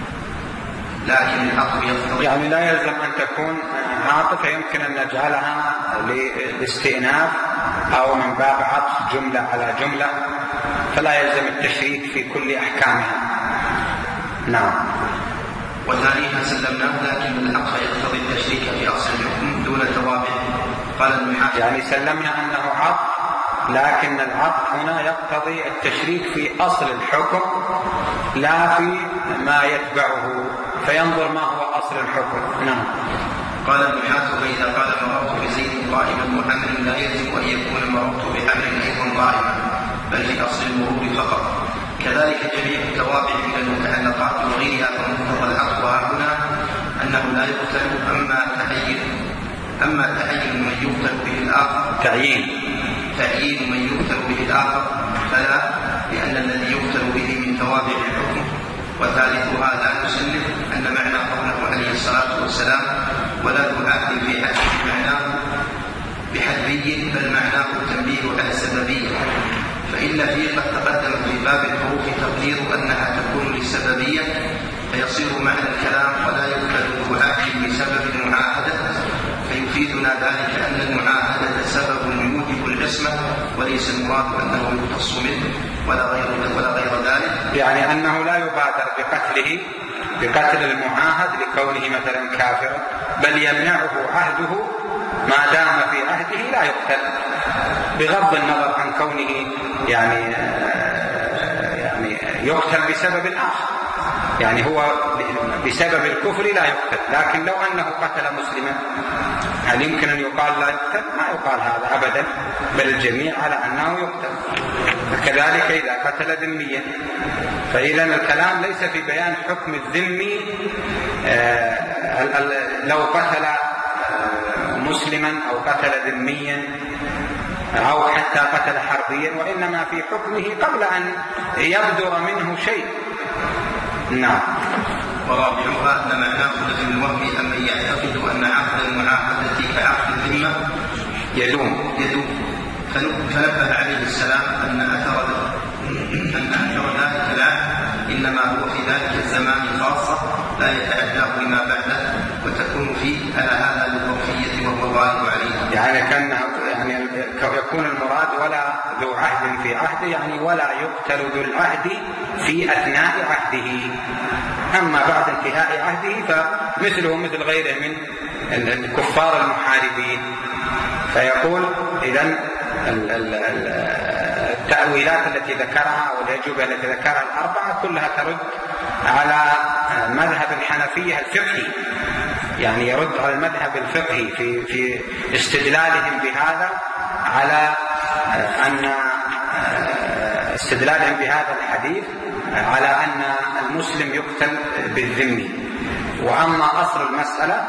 لكن العطف يقتضي يعني لا يلزم أن تكون عاطفة، يمكن أن نجعلها للاستئناف أو من باب عطف جملة على جملة، فلا يلزم التشريك في كل أحكامها. نعم. وثانيها سلمناه لكن العطف يقتضي التشريك في أصل الحكم دون توابع. قال المحاكم يعني سلمنا أنه عطف، لكن العطف هنا يقتضي التشريك في أصل الحكم لا في ما يتبعه، فينظر ما هو أصل الحكم. نعم. قال المحاكم فإذا قال مررت بزيد قائما وحمل لا يجب أن يكون مررت بحمل أيضا قائما، بل في أصل المرور فقط. كذلك جميع التوابع من المتعلقات وغيرها، فمقتضى العطف هنا أنه لا يقتل. أما تعيين أما تعيين من يقتل به الآخر تعيين تعيين من يقتل به الآخر فلا، لأن الذي يقتل به من توابع الحكم. وثالثها لا نسلم أن معنى قوله عليه الصلاة والسلام ولا تعاقب في حد معناه بحدبي، بل معناه التنبيه على السببية. فإن فيه قد تقدم في باب الحروف تقدير أنها تكون للسببية، فيصير معنى الكلام ولا يقتل تعاقب بسبب المعاهدة، فيفيدنا ذلك أن المعاهدة سبب يوجب العصمة، وليس المراد أنه يختص منه ولا غير ولا غير ذلك. يعني أنه لا يبادر بقتله بقتل المعاهد لكونه مثلا كافرا، بل يمنعه عهده ما دام في عهده لا يقتل، بغض النظر عن كونه يعني يعني يقتل بسبب آخر. يعني هو بسبب الكفر لا يقتل، لكن لو أنه قتل مسلما هل يمكن أن يقال لا يقتل؟ ما يقال هذا أبدا، بل الجميع على أنه يقتل. كذلك إذا قتل ذميا، فإذا الكلام ليس في بيان حكم الذمي لو قتل مسلما أو قتل ذميا أو حتى قتل حربيا، وإنما في حكمه قبل أن يبدر منه شيء. نعم. ورابعها أن معناه في الوهم أن من يعتقد أن عقد المعاهدة كعقد الذمة يدوم يدوم فنبه عليه السلام أن أثر أن أثر ذلك العهد إنما هو في ذلك الزمان خاصة لا يتعداه لما بعده، وتكون فيه على هذا للظرفية وهو الغالب عليه. يعني كان يعني يكون المراد ولا ذو عهد في عهده، يعني ولا يقتل ذو العهد في أثناء عهده، أما بعد انتهاء عهده فمثله مثل غيره من الكفار المحاربين. فيقول إذن التأويلات التي ذكرها والأجوبة التي ذكرها الأربعة كلها ترد على مذهب الحنفية الفقهي، يعني يرد على المذهب الفقهي في في استدلالهم بهذا على أن استدلالهم بهذا الحديث على أن المسلم يقتل بالذمي. وأما أصل المسألة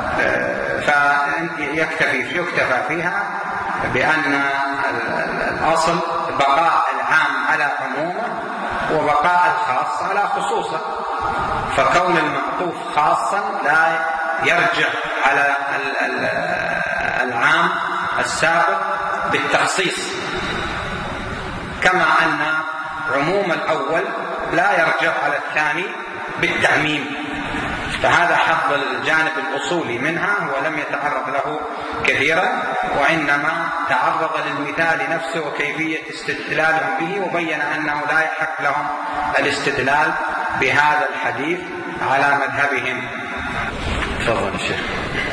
فيكتفي يكتفى فيها بأن الأصل بقاء العام على عمومه وبقاء الخاص على خصوصه، فكون المعطوف خاصا لا يرجع على العام السابق بالتخصيص، كما أن عموم الأول لا يرجع على الثاني بالتعميم. فهذا حظ الجانب الأصولي منها ولم يتعرض له كثيرا، وإنما تعرض للمثال نفسه وكيفية استدلالهم به، وبين أنه لا يحق لهم الاستدلال بهذا الحديث على مذهبهم. تفضل الشيخ.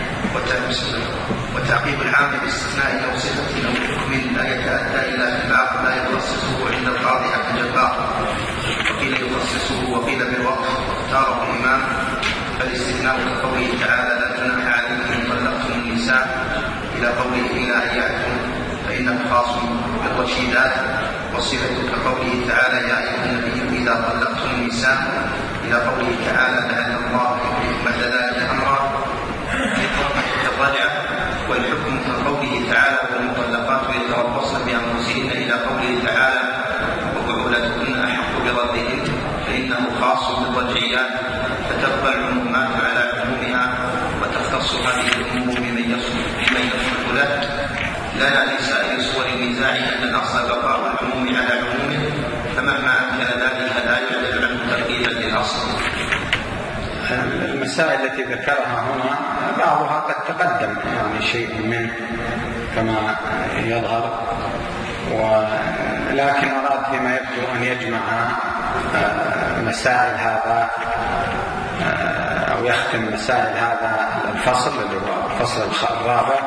وتعقيب العام باستثناء أو صفة أو حكم لا يتأتى إلى البعض لا يخصصه عند القاضي عبد الجبار، وقيل يخصصه وقيل بالوقف، واختاره الإمام. فالاستثناء كقوله تعالى لا جناح عليكم إن طلقتم النساء إلى قوله إلا أن يأتون فإنه خاص بالرشيدات، والصفة كقوله تعالى يا أيها النبي إذا طلقتم النساء إلى قوله تعالى لعل الله يحدث بعد ذلك أمرا كالرجعة. والحكم كقوله تعالى والمطلقات يتربصن بأنفسهن إلى قوله تعالى وبعولتهن أحق بردهن، فإنه خاص بالرجعيات، فتبقى العمومات على عمومها وتختص هذه الأمور بمن يصلح له، لا لسائر صور النزاع أن الأصل بقاء العموم على عمومه، فمهما أمكن ذلك لا يعدل عنه تركيبا للأصل. المسائل التي ذكرها هنا بعضها قد تقدم يعني شيء منه كما يظهر، ولكن أراد فيما يبدو أن يجمع مسائل هذا أو يختم مسائل هذا الفصل اللي هو الفصل الرابع.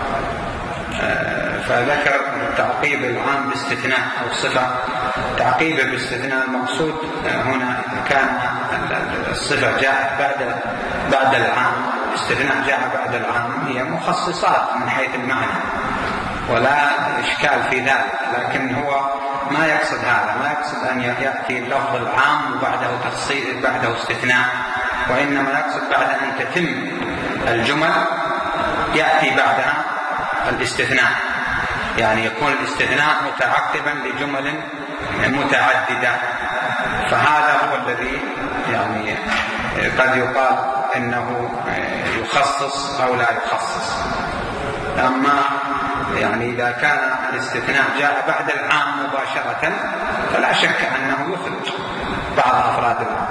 فذكر تعقيب العام باستثناء أو صفة تعقيبه باستثناء. المقصود هنا إذا كان الصفة جاءت بعد بعد العام، الاستثناء جاء بعد العام، هي مخصصات من حيث المعنى ولا إشكال في ذلك، لكن هو ما يقصد هذا، ما يقصد أن يأتي اللفظ العام وبعده تخصيص بعده استثناء، وإنما يقصد بعد أن تتم الجمل يأتي بعدها الاستثناء، يعني يكون الاستثناء متعقبا لجمل متعددة. فهذا هو الذي يعني قد يقال إنه يخصص أو لا يخصص. أما يعني إذا كان الاستثناء جاء بعد العام مباشرة فلا شك أنه يخرج بعض أفراد العام،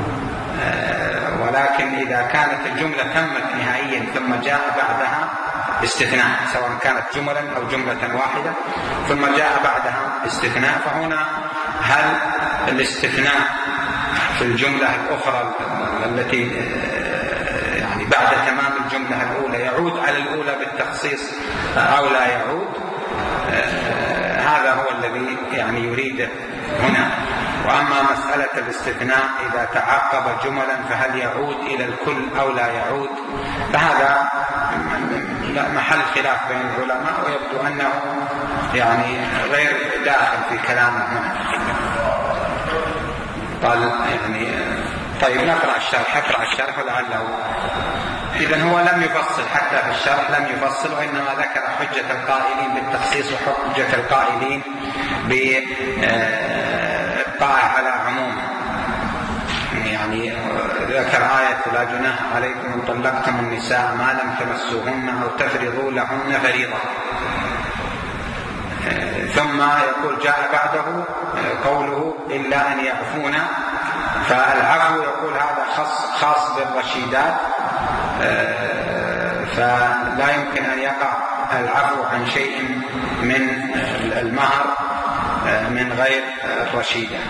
ولكن إذا كانت الجملة تمت نهائيا ثم جاء بعدها استثناء، سواء كانت جملا أو جملة واحدة ثم جاء بعدها استثناء، فهنا هل الاستثناء في الجملة الأخرى التي يعني بعد تمام الجملة الأولى يعود على الأولى بالتخصيص أو لا يعود؟ هذا هو الذي يعني يريده هنا. وأما مسألة الاستثناء إذا تعقب جملا فهل يعود إلى الكل أو لا يعود، فهذا محل خلاف بين العلماء، ويبدو أنه يعني غير داخل في كلامه هنا. قال يعني طيب نقرأ الشرح، اقرأ الشرح ولعله. إذن هو لم يفصل حتى في الشرح، لم يفصل، وإنما ذكر حجة القائلين بالتخصيص وحجة القائلين بالإبقاء على عمومه. يعني ذكر آية لا جناح عليكم إن طلقتم النساء ما لم تمسوهن أو تفرضوا لهن فريضة، ثم يقول جاء بعده قوله إلا أن يعفون، فالعفو يقول هذا خاص, خاص بالرشيدات، فلا يمكن أن يقع العفو عن شيء من المهر من غير الرشيدة.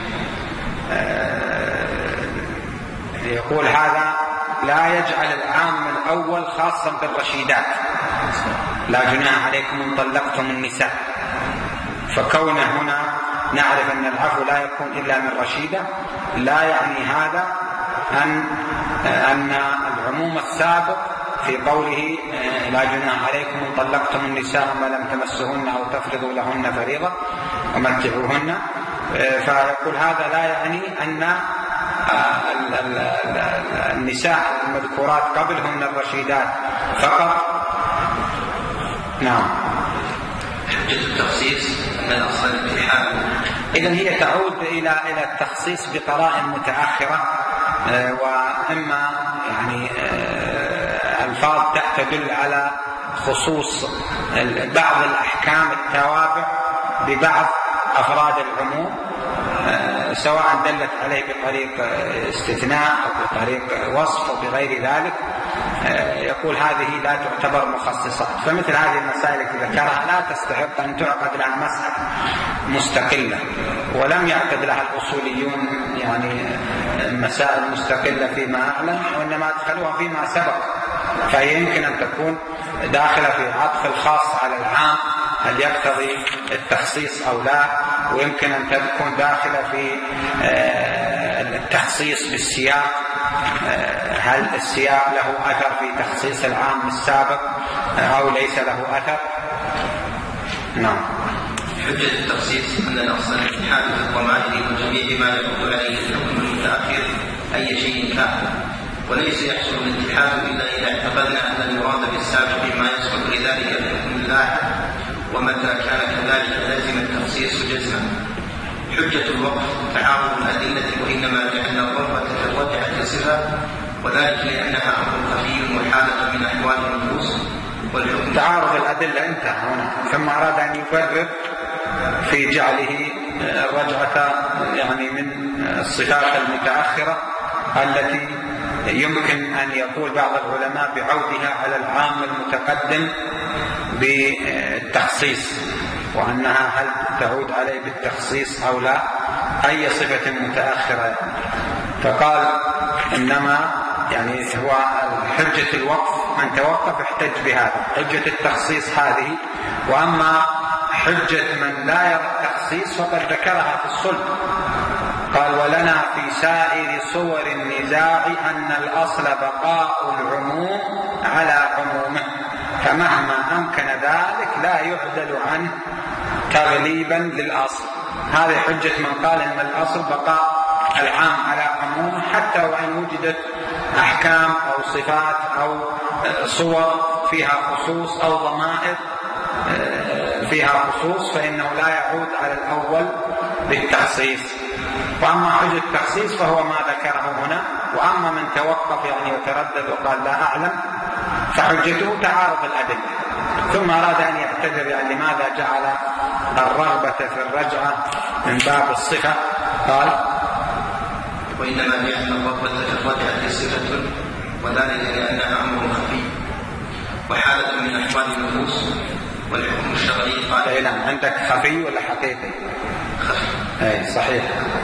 يقول هذا لا يجعل العام الأول خاصا بالرشيدات، لا جناح عليكم إن طلقتم النساء، فكونه هنا نعرف أن العفو لا يكون إلا من رشيدة، لا يعني هذا أن أن العموم السابق في قوله لا جناح عليكم إن طلقتم النساء ما لم تمسهن أو تفرضوا لهن فريضة ومتعوهن، فيقول هذا لا يعني أن النساء المذكورات قبلهن الرشيدات فقط. نعم. حجة التخصيص أن الأصل الاتحاد. إذن هي تعود إلى إلى التخصيص بقرائن متأخرة، وإما يعني ألفاظ تدل على خصوص بعض الأحكام التوابع ببعض أفراد العموم، سواء دلت عليه بطريق استثناء أو بطريق وصف أو بغير ذلك. يقول هذه لا تعتبر مخصصات. فمثل هذه المسائل التي ذكرها لا تستحق أن تعقد لها مسألة مستقلة، ولم يعقد لها الأصوليون يعني مسائل مستقلة فيما أعلم، وإنما أدخلوها فيما سبق، فهي يمكن أن تكون داخلة في عطف الخاص على العام هل يقتضي التخصيص أو لا، ويمكن أن تكون داخلة في التخصيص بالسياق، هل السياق له أثر في تخصيص العام السابق أو ليس له أثر. نعم. حجة التخصيص أن الأصل الاتحاد في الضمائر وجميع ما يدل عليه الحكم المتأخر أي شيء كان، وليس يحصل الاتحاد إلا إذا اعتقدنا أن المراد بالسابق ما يسبق لذلك الحكم اللاحق، ومتى كان كذلك لازم التخصيص جزما. حجة الوقف تعارض الأدلة، وإنما جعلنا الضربة كالرجعة صفة، وذلك لأنها أمر خفي وحالة من أحوال النفوس. والحكم تعارض الأدلة انتهى هنا، ثم أراد أن يبرر في جعله الرجعة يعني من الصفات المتأخرة التي يمكن أن يقول بعض العلماء بعودها على العام المتقدم بالتخصيص، وأنها هل تعود عليه بالتخصيص أو لا، أي صفة متأخرة. فقال إنما يعني هو حجة الوقف من توقف احتج بهذا، حجة التخصيص هذه. وأما حجة من لا يرى التخصيص فقد ذكرها في الصلب، قال ولنا في سائر صور النزاع أن الأصل بقاء العموم على عمومه، فمهما أمكن ذلك لا يعدل عنه تغليبا للأصل. هذه حجة من قال أن الأصل بقاء العام على عمومه حتى وإن وجدت أحكام أو صفات أو صور فيها خصوص أو ضمائر فيها خصوص، فإنه لا يعود على الأول بالتخصيص. وأما حجة التخصيص فهو ما ذكره هنا. وأما من توقف يعني وتردد وقال لا أعلم فحجته تعارض الأدلة. ثم أراد أن يعتذر يعني لماذا جعل الرغبة في الرجعة من باب الصفة، قال وإنما لأن الرغبة في الرجعة صفة، وذلك لأنها أمر خفي وحالة من أحوال النفوس، والحكم الشرعي قال إيه نعم. عندك خفي ولا حقيقي؟ خفي. أي صحيح.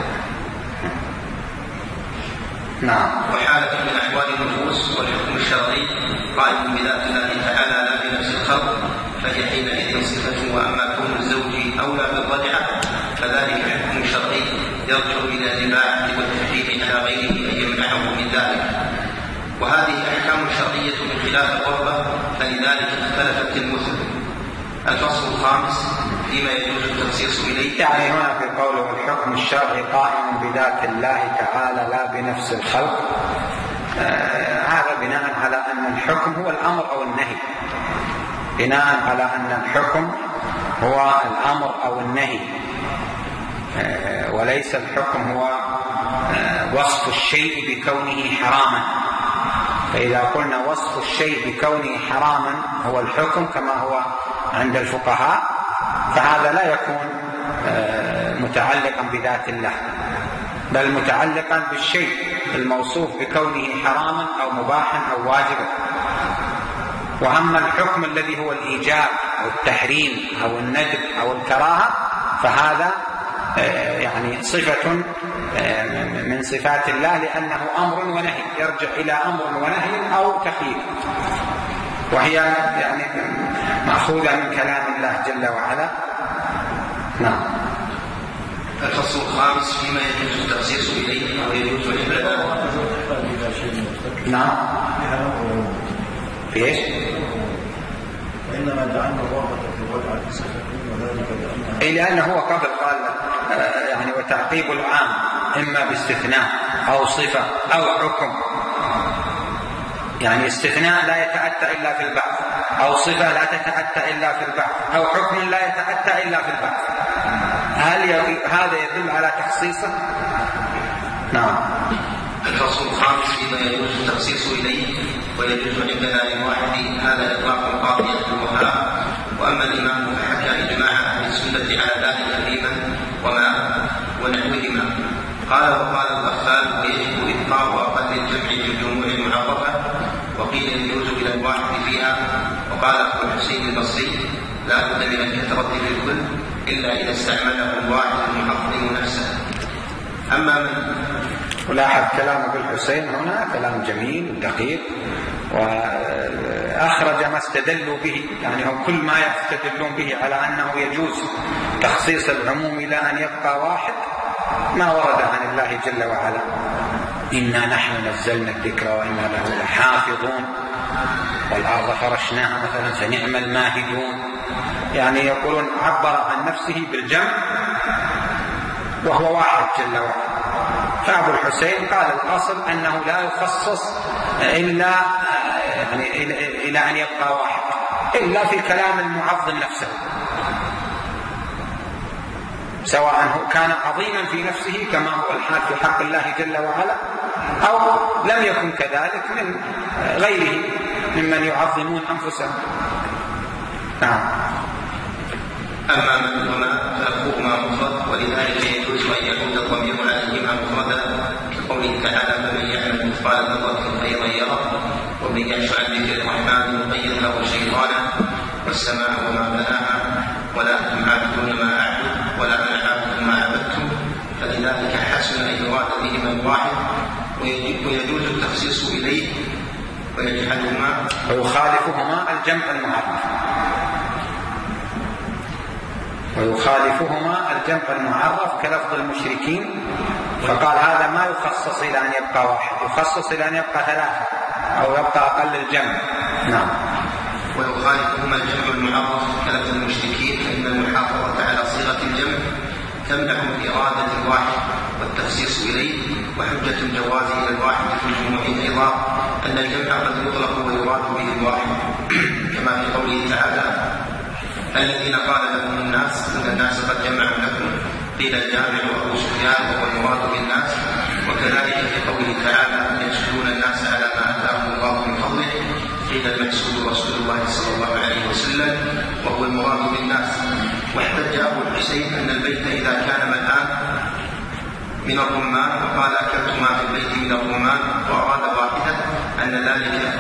نعم. وحالة من أحوال النفوس، والحكم الشرعي قائم بذات الله تعالى لا بنفس الخلق، فهي حينئذ صفة. وأما كون الزوج أولى بالرجعة فذلك حكم شرعي يرجع إلى الإباحة والتحريم على غيره أن يمنعه من ذلك، وهذه أحكام شرعية بخلاف الرغبة، فلذلك اختلفت المثل. الفصل الخامس فيما يجوز التخصيص إليه. يعني هنا في قوله الحكم الشرعي قائم بذات الله تعالى لا بنفس الخلق، آه هذا بناء على أن الحكم هو الأمر أو النهي، بناء على أن الحكم هو الأمر أو النهي، آه وليس الحكم هو آه وصف الشيء بكونه حراما. فإذا قلنا وصف الشيء بكونه حراما هو الحكم كما هو عند الفقهاء، فهذا لا يكون متعلقا بذات الله، بل متعلقا بالشيء الموصوف بكونه حراما أو مباحا أو واجبا. وأما الحكم الذي هو الإيجاب أو التحريم أو الندب أو الكراهة فهذا يعني صفة من صفات الله، لأنه أمر ونهي، يرجع إلى أمر ونهي أو تخيير، وهي يعني مأخوذة من كلام الله جل وعلا. نعم. الفصل الخامس فيما يجوز التخصيص إليه ويجوز الإبلاغ. نعم. في إيش؟ إنما جعلنا الرغبة في الرجعة صفة، وذلك لأنها إيه لأنه هو قبل قال يعني وتعقيب العام إما باستثناء أو صفة أو حكم، يعني استثناء لا يتأتى إلا في البعث، أو صفة لا تتأتى إلا في البعث، أو حكم لا يتأتى إلا في البعث. هل هذا يدل على تخصيصه؟ نعم. الفصل الخامس فيما يجوز التخصيص إليه ويجوز عندنا للواحد، هذا إطلاق القاضي الفقهاء. وأما الإمام فحكى إجماع أهل السنة على ذلك تقريبا وما ونحوهما. قال وقال الغفال ويجب إبقاء أقل الجمع بالجموع المعرفة، وقيل يجوز إلى الواحد فيها. وقال أبو الحسين البصري لا بد من الكثرة في الكل إلا إذا استعمله الواحد المحظم نفسه. أما من ولاحظ كلام ابن الحسين هنا كلام جميل ودقيق، وأخرج ما استدلوا به، يعني هم كل ما يستدلون به على أنه يجوز تخصيص العموم إلى أن يبقى واحد ما ورد عن الله جل وعلا. إنا نحن نزلنا الذكر وإنا له لحافظون، والأرض فرشناها مثلا فنعم الماهدون، يعني يقولون عبر عن نفسه بالجمع وهو واحد جل وعلا. فأبو الحسين قال الأصل أنه لا يخصص إلا يعني إلى أن يبقى واحد، إلا في كلام المعظم نفسه، سواء هو كان عظيما في نفسه كما هو الحال في حق الله جل وعلا، أو لم يكن كذلك من غيره ممن يعظمون أنفسهم. نعم. أما من هما فأخوهما مفرد، ولذلك يجوز أن يكون الضمير عليهما مفردا كقوله تعالى فمن مثقال ذرة خيرا يره ومن يعش عن ذكر الرحمن نقيض له شيطانا والسماء وما بناها ولا أنتم عابدون ما أعبد ولا أنا عابد ما عبدتم فلذلك حسن أن يراد بهما الواحد ويجوز التخصيص إليه ويجعلهما ويخالفهما الجمع المعرف ويخالفهما الجمع المعرف كلفظ المشركين، فقال هذا ما يخصص إلى أن يبقى واحد، يخصص إلى أن يبقى ثلاثة أو يبقى أقل الجمع. نعم. ويخالفهما الجمع المعرف كلفظ المشركين، فإن المحافظة على صيغة الجمع تمنع من إرادة الواحد والتخصيص إليه، وحجة الجواز إلى الواحد في الجموع أيضا أن الجمع قد يطلق ويراد به الواحد، كما في قوله تعالى الذين قال لهم الناس إن الناس قد جمعوا لكم قيل الجامع وأبو سفيان وهو المراد بالناس، وكذلك في قوله تعالى يسألون الناس على ما آتاهم الله من فضله قيل المسؤول رسول الله صلى الله عليه وسلم وهو المراد بالناس. واحتج أبو الحسين أن البيت إذا كان ملآن من الرمان وقال أكلت ما في البيت من الرمان وأراد واحدة أن ذلك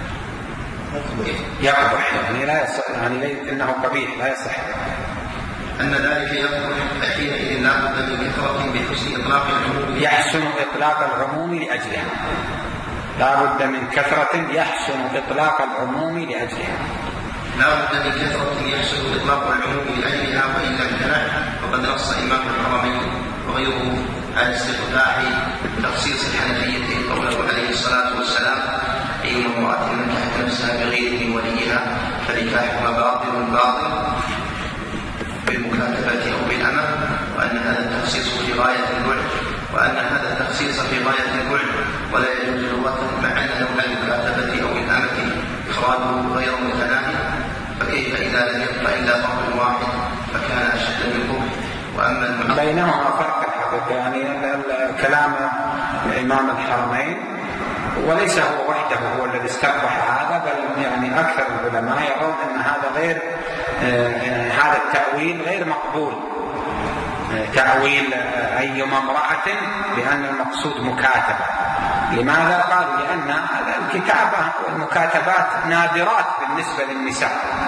يقبح، يعني لا يصح، يعني إنه قبيح لا يصح، أن ذلك يقبح، فحينئذ لا بد من كثرة بحسن إطلاق العموم يحسن إطلاق العموم لأجلها، لا بد من كثرة يحسن إطلاق العموم لأجلها لا بد من كثرة يحسن إطلاق العموم لأجلها وإن لم تنع، وقد نص إمام الحرمين وغيره على استفتاح تخصيص الحنفية قوله عليه الصلاة والسلام أي امرأة نكحت نفسها بغير من وليها فنكاحها باطل باطل بالمكاتبة أو بالأمة، وأن هذا التخصيص في غاية البعد وأن هذا التخصيص في غاية البعد ولا يجوز لغة مع أن نوع المكاتبة أو الأمة إفراده غير متناهي، فكيف إذا لم يبقى إلا فرد واحد فكان أشد من وأما المعرف بينهما فرق الحقيقة، يعني كلام إمام الحرمين وليس هو وحده هو الذي استقبح هذا، بل يعني أكثر العلماء يرون أن هذا غير يعني هذا التأويل غير مقبول، تأويل أيما امرأة بأن المقصود مكاتبة. لماذا؟ قالوا لأن الكتابة والمكاتبات نادرات بالنسبة للنساء،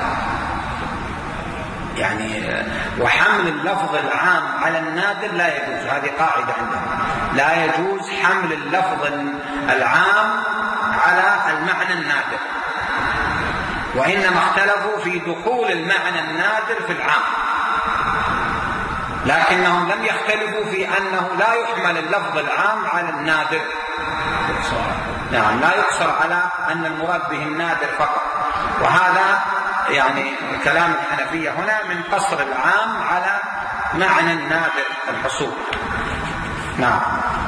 يعني وحمل اللفظ العام على النادر لا يجوز، هذه قاعدة عندهم، لا يجوز حمل اللفظ العام على المعنى النادر، وإنما اختلفوا في دخول المعنى النادر في العام، لكنهم لم يختلفوا في أنه لا يحمل اللفظ العام على النادر، نعم لا يقصر على أن المراد به النادر فقط، وهذا يعني كلام الحنفية هنا من قصر العام على معنى النادر الحصول. نعم.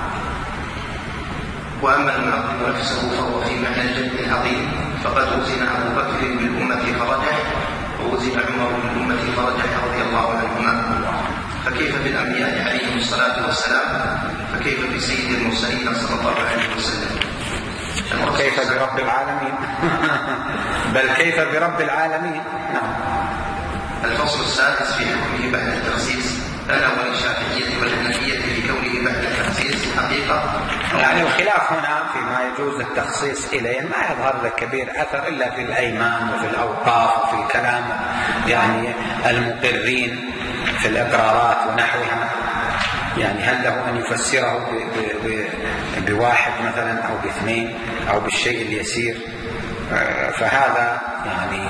وأما المعظم نفسه فهو في معنى الجد العظيم، فقد وزن أبو بكر بالأمة فرجح ووزن عمر بالأمة فرجح رضي الله عنهما، فكيف بالأنبياء عليهم الصلاة والسلام، فكيف بسيد المرسلين صلى الله عليه وسلم، وكيف برب العالمين بل كيف برب العالمين. نعم. الفصل السادس في حكمه بعد التخصيص لنا وللشافعية والحنفية في كونه بعد التخصيص حقيقة، يعني الخلاف هنا فيما يجوز التخصيص إليه ما يظهر له كبير أثر إلا في الأيمان وفي الأوقاف وفي كلام يعني المقرين في الإقرارات ونحوها، يعني هل له أن يفسره ب ب ب بواحد مثلا أو باثنين أو بالشيء اليسير، فهذا يعني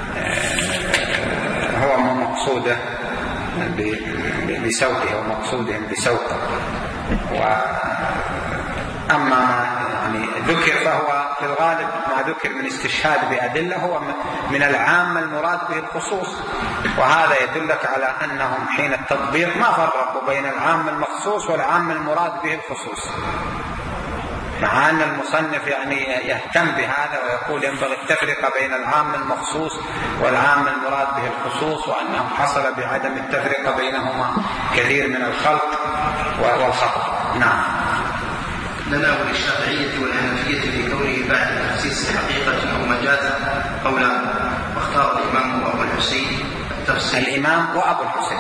هو مقصوده بسوقه ومقصودهم بسوقه. وأما ما يعني ذكر فهو في الغالب ما ذكر من استشهاد بأدلة هو من العام المراد به الخصوص، وهذا يدلك على أنهم حين التطبيق ما فرقوا بين العام المخصوص والعام المراد به الخصوص، مع أن المصنف يعني يهتم بهذا ويقول ينبغي التفرقة بين العام المخصوص والعام المراد به الخصوص، وأنه حصل بعدم التفرقة بينهما كثير من الخلط والخطأ. نعم. لنا وللشافعية والحنفية في كونه بعد تخصيص حقيقة أو مجازا قولان، واختار الإمام أبو الحسين التفصيل الإمام وأبو الحسين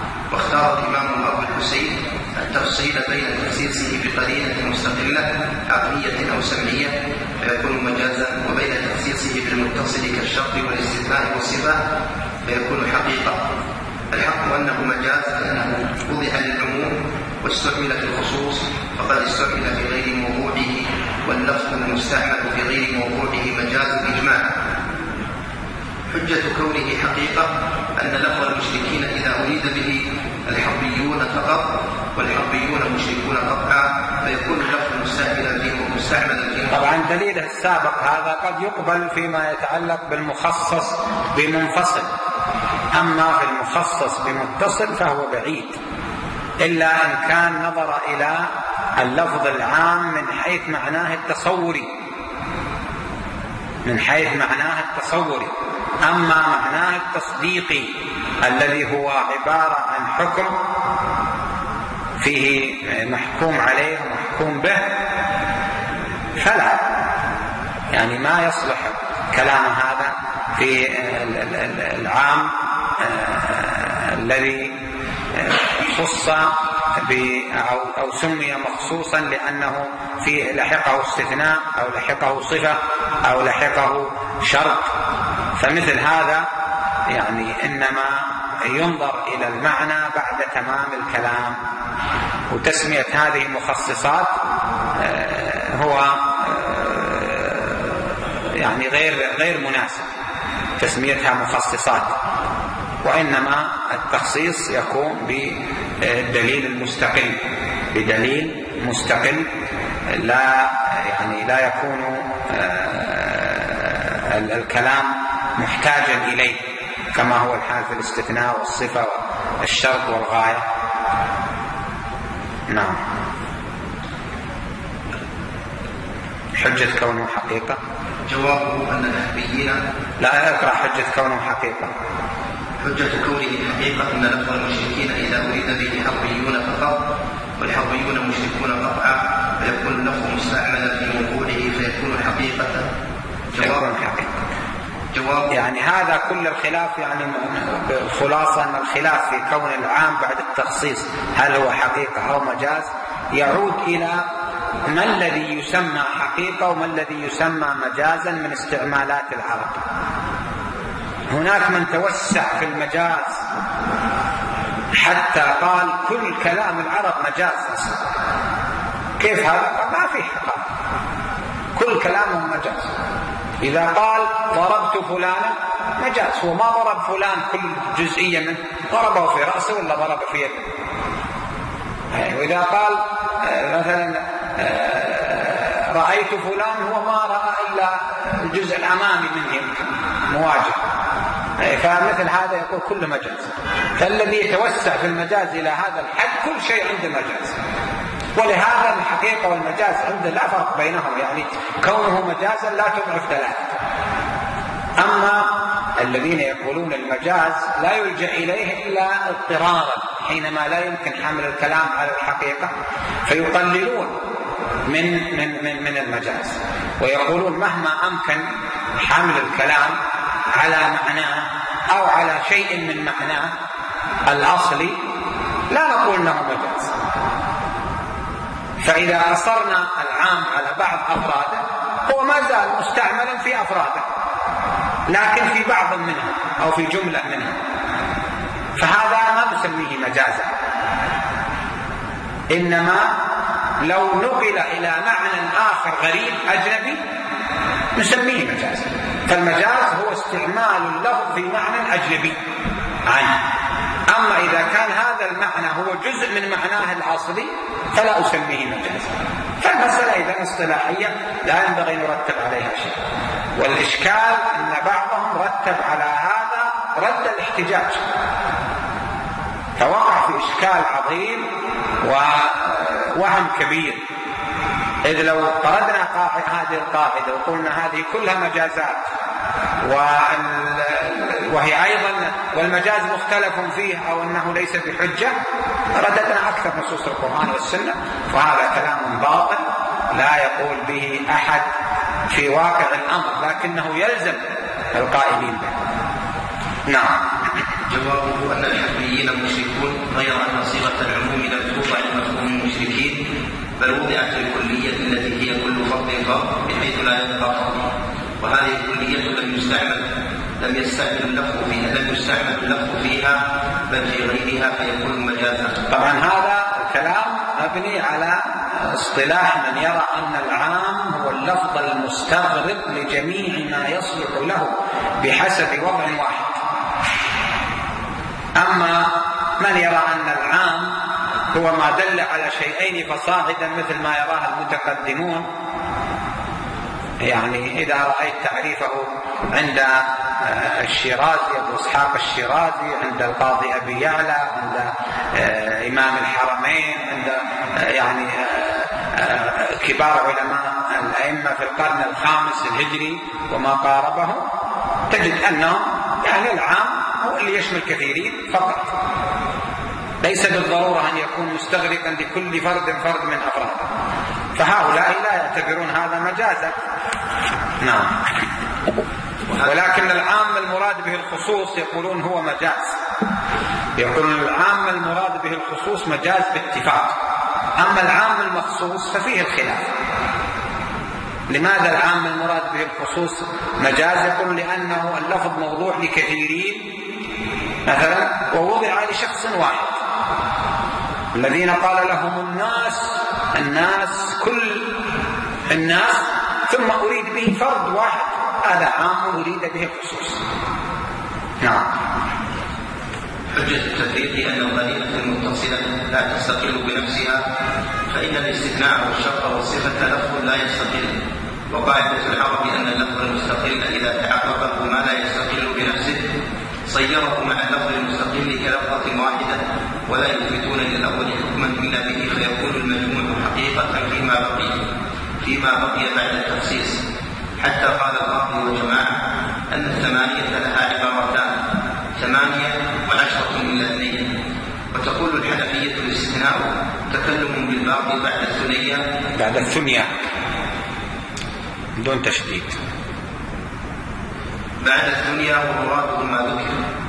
واختار الإمام أبو الحسين التفصيل بين تخصيصه بقرينة مستقلة عقلية أو سمعية فيكون مجازا، وبين تخصيصه بالمتصل كالشرط والاستثناء والصفة فيكون حقيقة. الحق أنه مجاز لأنه وضع للعموم واستعمل في الخصوص، فقد استعمل في غير موضوعه، واللفظ المستعمل في غير موضوعه مجاز إجماعا. حجة كونه حقيقة أن لفظ المشركين إذا أريد به الحربيون فقط، والحربيون مشركون قطعا، فيكون اللفظ مستعملا فيه ومستعملا فيه. طبعا دليله السابق هذا قد يقبل فيما يتعلق بالمخصص بمنفصل، أما في المخصص بمتصل فهو بعيد، إلا إن كان نظر إلى اللفظ العام من حيث معناه التصوري، من حيث معناه التصوري. أما معناه التصديقي الذي هو عبارة عن حكم فيه محكوم عليه ومحكوم به فلا، يعني ما يصلح كلام هذا في العام الذي خص أو سمي مخصوصا لأنه فيه لحقه استثناء أو لحقه صفة أو لحقه شرط. فمثل هذا يعني إنما ينظر إلى المعنى بعد تمام الكلام، وتسمية هذه مخصصات هو يعني غير غير مناسب تسميتها مخصصات، وإنما التخصيص يكون بدليل المستقل، بدليل مستقل لا يعني لا يكون الكلام محتاجا إليه كما هو الحال في الاستثناء والصفة والشرط والغاية. نعم. حجة كونه حقيقة. جوابه أن النحويين لا يقرأ حجة كونه حقيقة. حجة كونه حقيقة أن لفظ المشركين إذا أريد به حربيون فقط، والحربيون مشركون قطعا، فيكون اللفظ مستعملا في موضوعه فيكون حقيقة. جواب حقيقة. جواب يعني هذا كل الخلاف، يعني خلاصة أن الخلاف في كون العام بعد التخصيص هل هو حقيقة أو مجاز يعود إلى ما الذي يسمى حقيقة وما الذي يسمى مجازا من استعمالات العرب. هناك من توسع في المجاز حتى قال كل كلام العرب مجاز أصلا. كيف هذا؟ ما في حقيقة، كل كلامهم مجاز. إذا قال ضربت فلانا مجاز، هو ما ضرب فلان كل جزئية منه، ضربه في رأسه ولا ضرب في يده. وإذا قال مثلا رأيت فلان هو ما رأى إلا الجزء الأمامي منه مواجه، فمثل هذا يقول كل مجاز. فالذي يتوسع في المجاز إلى هذا الحد كل شيء عنده مجاز، ولهذا الحقيقة والمجاز عنده لا فرق بينهم، يعني كونه مجازا لا تضعف دلالته. أما الذين يقولون المجاز لا يلجأ إليه إلا اضطرارا حينما لا يمكن حمل الكلام على الحقيقة، فيقللون من من من من المجاز، ويقولون مهما أمكن حمل الكلام على معناه أو على شيء من معناه الأصلي لا نقول أنه مجاز. فإذا قصرنا العام على بعض أفراده هو ما زال مستعملا في أفراده، لكن في بعض منها أو في جملة منها، فهذا ما نسميه مجازا. إنما لو نقل إلى معنى آخر غريب أجنبي نسميه مجازا. فالمجاز هو استعمال اللفظ في معنى أجنبي عنه. أما إذا كان هذا المعنى هو جزء من معناه الأصلي فلا أسميه مجازا. فالمسألة إذا اصطلاحية لا ينبغي نرتب عليها شيء، والإشكال أن بعضهم رتب على هذا رد الاحتجاج، فوقع في إشكال عظيم ووهم كبير. إذ لو طردنا هذه القاعدة وقلنا هذه كلها مجازات وهي أيضا والمجاز مختلف فيه أو أنه ليس بحجة، رددنا أكثر نصوص القرآن والسنة، فهذا كلام باطل لا يقول به أحد في واقع الأمر، لكنه يلزم القائلين به. نعم. جوابه أن الحربيين مشركون، غير أن صيغة العموم لم توضع لمفهوم المشركين، بل وضعت الكلية التي هي كل فرد فرد بحيث لا يبقى فرد، وهذه الكلية لم يستعمل لم يستعمل اللفظ فيها لم يستعمل اللفظ فيها بل في غيرها فيكون مجازا. طبعا هذا الكلام مبني على اصطلاح من يرى أن العام هو اللفظ المستغرق لجميع ما يصلح له بحسب وضع واحد. أما من يرى أن العام هو ما دل على شيئين فصاعدا مثل ما يراه المتقدمون، يعني إذا رأيت تعريفه عند الشيرازي أبو إسحاق الشيرازي، عند القاضي أبي يعلى، عند إمام الحرمين، عند يعني كبار علماء الأئمة في القرن الخامس الهجري وما قاربه، تجد أنه يعني العام هو اللي يشمل كثيرين فقط، ليس بالضرورة أن يكون مستغرقا لكل فرد فرد من أفراده، فهؤلاء لا يعتبرون هذا مجازا. نعم. ولكن العام المراد به الخصوص يقولون هو مجاز، يقولون العام المراد به الخصوص مجاز باتفاق، أما العام المخصوص ففيه الخلاف. لماذا العام المراد به الخصوص مجاز؟ يقول لأنه اللفظ موضوع لكثيرين مثلا ووضع لشخص واحد، الذين قال لهم الناس الناس كل الناس ثم أريد به فرد واحد، هذا عام أريد به الخصوص. نعم. حجة التفريق أن القرينة المتصلة لا تستقل بنفسها، فإن الاستثناء والشرط والصفة لفظ لا يستقل، وقاعدة العرب أن اللفظ المستقل إذا تحقق ما لا يستقل بنفسه صيره مع اللفظ المستقل كلفظة واحدة، ولا يلفتون للأول حكما إلا به، فيكون المجموع حقيقة فيما بقي فيما بقي بعد التخصيص. حتى قال القاضي وجماعة أن الثمانية لها عبارتان، ثمانية وعشرة إلا اثنين. وتقول الحنفية الاستثناء تكلم بالباقي بعد الثنية بعد الثنية دون تشديد بعد الثنية، ومراده ما ذكر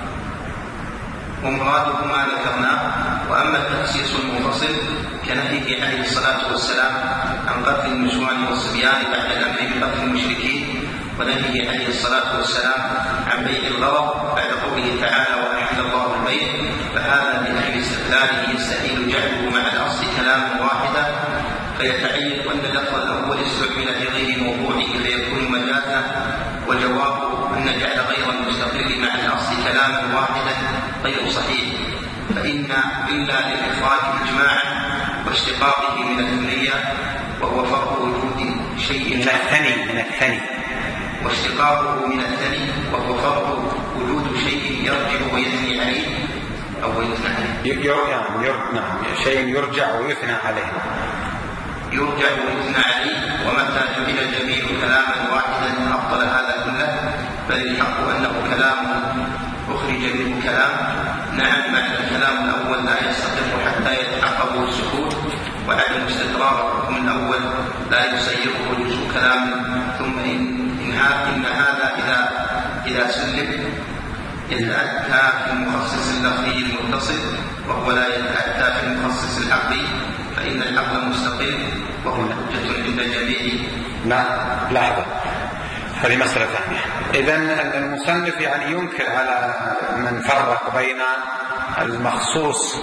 ومراده ما ذكرناه. وأما التخصيص المنفصل كنهيه عليه الصلاة والسلام عن قتل النسوان والصبيان بعد الأمر بقتل المشركين، ونهيه عليه الصلاة والسلام عن بيع الغرض بعد قوله تعالى وأحل الله البيع، فهذا من أجل استقلاله يستحيل جعله مع الأصل كلاما واحدا، فيتعين أن اللفظ الأول استعمل في غير موضوعه فيكون مجازا. وجوابه أن جعل غير المستقل مع الأصل كلاما واحدا غير صحيح، فإن إلا للإخراج إجماعا واشتقاقه من الثنية، وهو فرق وجود شيء من الثني من الثني واشتقاقه من الثني وهو فرق وجود شيء يرجع ويثني عليه أو يثنى عليه يعني نعم شيء يرجع ويثنى عليه يرجع ويثنى عليه. ومتى جعل الجميع كلاما واحدا أبطل هذا كله، بل الحق أنه كلام أخرج منه كلام. نعم، معنى الكلام الأول لا يستقر حتى يتحقق السكوت، وعدم استقرار الحكم الأول لا يسيره جزء كلام. ثم إن, إن هذا إذا إذا سلم يتأتى في المخصص اللفظي المتصل، وهو لا يتأتى في المخصص العقلي، فإن العقل مستقل وهو حجة عند الجميع. لا لحظة، هذه مسألة ثانية. إذن المصنف يعني ينكر على من فرق بين المخصوص